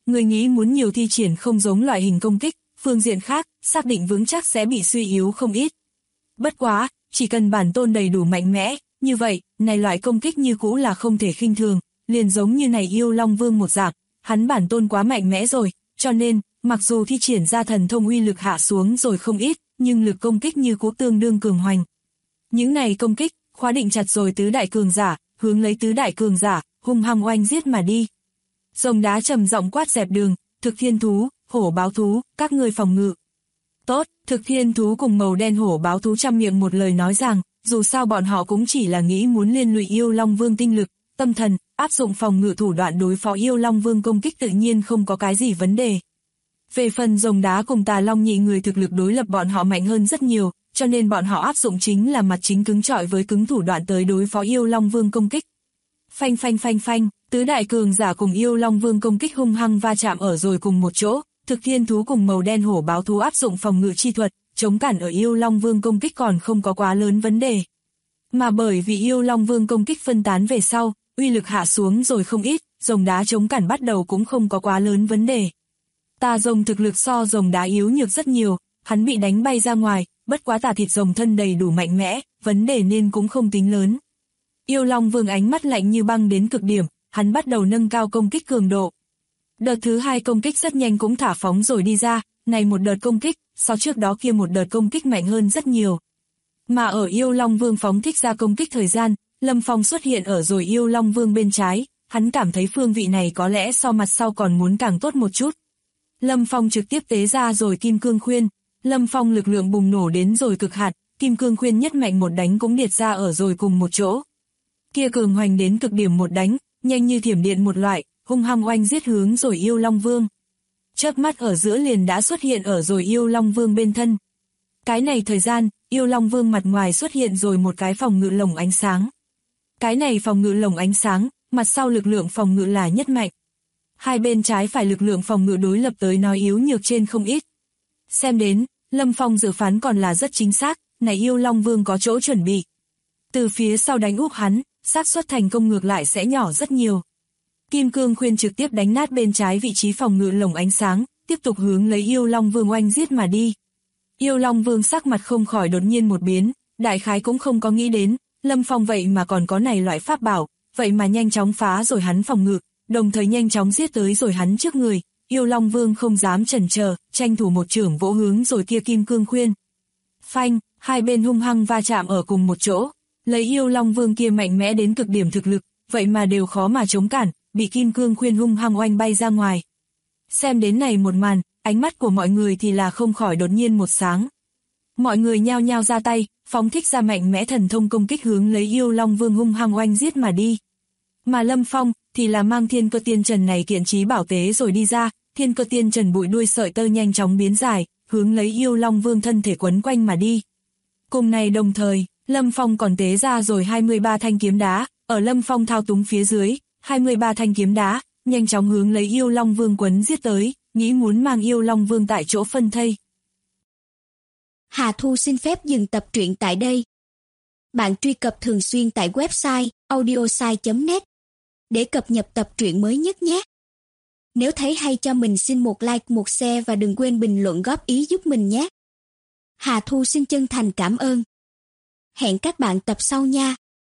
người nghĩ muốn nhiều thi triển không giống loại hình công kích, phương diện khác, xác định vững chắc sẽ bị suy yếu không ít. Bất quá, chỉ cần bản tôn đầy đủ mạnh mẽ, như vậy, này loại công kích như cũ là không thể khinh thường, liền giống như này Yêu Long Vương một dạng, hắn bản tôn quá mạnh mẽ rồi, cho nên, mặc dù thi triển ra thần thông uy lực hạ xuống rồi không ít, nhưng lực công kích như cũ tương đương cường hoành. Những này công kích, khóa định chặt rồi tứ đại cường giả, hướng lấy tứ đại cường giả, hung hăng oanh giết mà đi. Rồng đá trầm giọng quát dẹp đường, Thực Thiên Thú, Hổ Báo Thú, các ngươi phòng ngự. Tốt, Thực Thiên Thú cùng màu đen Hổ Báo Thú trăm miệng một lời nói rằng, dù sao bọn họ cũng chỉ là nghĩ muốn liên lụy Yêu Long Vương tinh lực, tâm thần, áp dụng phòng ngự thủ đoạn đối phó Yêu Long Vương công kích tự nhiên không có cái gì vấn đề. Về phần rồng đá cùng Tà Long nhị người thực lực đối lập bọn họ mạnh hơn rất nhiều, cho nên bọn họ áp dụng chính là mặt chính cứng chọi với cứng thủ đoạn tới đối phó Yêu Long Vương công kích. Phanh phanh phanh phanh, tứ đại cường giả cùng Yêu Long Vương công kích hung hăng va chạm ở rồi cùng một chỗ, Thực Thiên Thú cùng màu đen Hổ Báo Thú áp dụng phòng ngự chi thuật, chống cản ở Yêu Long Vương công kích còn không có quá lớn vấn đề. Mà bởi vì Yêu Long Vương công kích phân tán về sau, uy lực hạ xuống rồi không ít, rồng đá chống cản bắt đầu cũng không có quá lớn vấn đề. Tà rồng thực lực so rồng đá yếu nhược rất nhiều, hắn bị đánh bay ra ngoài, bất quá tà thịt rồng thân đầy đủ mạnh mẽ, vấn đề nên cũng không tính lớn. Yêu Long Vương ánh mắt lạnh như băng đến cực điểm, hắn bắt đầu nâng cao công kích cường độ. Đợt thứ hai công kích rất nhanh cũng thả phóng rồi đi ra, này một đợt công kích, so trước đó kia một đợt công kích mạnh hơn rất nhiều. Mà ở Yêu Long Vương phóng thích ra công kích thời gian, Lâm Phong xuất hiện ở rồi Yêu Long Vương bên trái, hắn cảm thấy phương vị này có lẽ so mặt sau còn muốn càng tốt một chút. Lâm Phong trực tiếp tế ra rồi Kim Cương Khuyên, Lâm Phong lực lượng bùng nổ đến rồi cực hạn, Kim Cương Khuyên nhất mạnh một đánh cũng liệt ra ở rồi cùng một chỗ. Kia cường hoành đến cực điểm một đánh, nhanh như thiểm điện một loại, hung hăng oanh giết hướng rồi Yêu Long Vương. Chớp mắt ở giữa liền đã xuất hiện ở rồi Yêu Long Vương bên thân. Cái này thời gian, Yêu Long Vương mặt ngoài xuất hiện rồi một cái phòng ngự lồng ánh sáng. Cái này phòng ngự lồng ánh sáng, mặt sau lực lượng phòng ngự là nhất mạnh. Hai bên trái phải lực lượng phòng ngự đối lập tới nói yếu nhược trên không ít. Xem đến, Lâm Phong dự phán còn là rất chính xác, này Yêu Long Vương có chỗ chuẩn bị. Từ phía sau đánh úp hắn, xác suất thành công ngược lại sẽ nhỏ rất nhiều. Kim Cương Khuyên trực tiếp đánh nát bên trái vị trí phòng ngự lồng ánh sáng, tiếp tục hướng lấy Yêu Long Vương oanh giết mà đi. Yêu Long Vương sắc mặt không khỏi đột nhiên một biến, đại khái cũng không có nghĩ đến, Lâm Phong vậy mà còn có này loại pháp bảo, vậy mà nhanh chóng phá rồi hắn phòng ngự, đồng thời nhanh chóng giết tới rồi hắn trước người. Yêu Long Vương không dám chần chờ, tranh thủ một chưởng vỗ hướng rồi kia Kim Cương Khuyên. Phanh, hai bên hung hăng va chạm ở cùng một chỗ, lấy Yêu Long Vương kia mạnh mẽ đến cực điểm thực lực, vậy mà đều khó mà chống cản, bị Kim Cương Khuyên hung hăng oanh bay ra ngoài. Xem đến này một màn, ánh mắt của mọi người thì là không khỏi đột nhiên một sáng. Mọi người nhao nhao ra tay, phóng thích ra mạnh mẽ thần thông công kích hướng lấy Yêu Long Vương hung hăng oanh giết mà đi. Mà Lâm Phong thì là mang Thiên Cơ Tiên Trần này kiện trí bảo tế rồi đi ra, Thiên Cơ Tiên Trần bụi đuôi sợi tơ nhanh chóng biến dài, hướng lấy Yêu Long Vương thân thể quấn quanh mà đi. Cùng này đồng thời, Lâm Phong còn tế ra rồi 23 thanh kiếm đá, ở Lâm Phong thao túng phía dưới, 23 thanh kiếm đá, nhanh chóng hướng lấy Yêu Long Vương quấn giết tới, nghĩ muốn mang Yêu Long Vương tại chỗ phân thây.
Hà Thu xin phép dừng tập truyện tại đây. Bạn truy cập thường xuyên tại website audiosai.net để cập nhật tập truyện mới nhất nhé. Nếu thấy hay cho mình xin một like, một share và đừng quên bình luận góp ý giúp mình nhé. Hà Thu xin chân thành cảm ơn. Hẹn các bạn tập sau nha.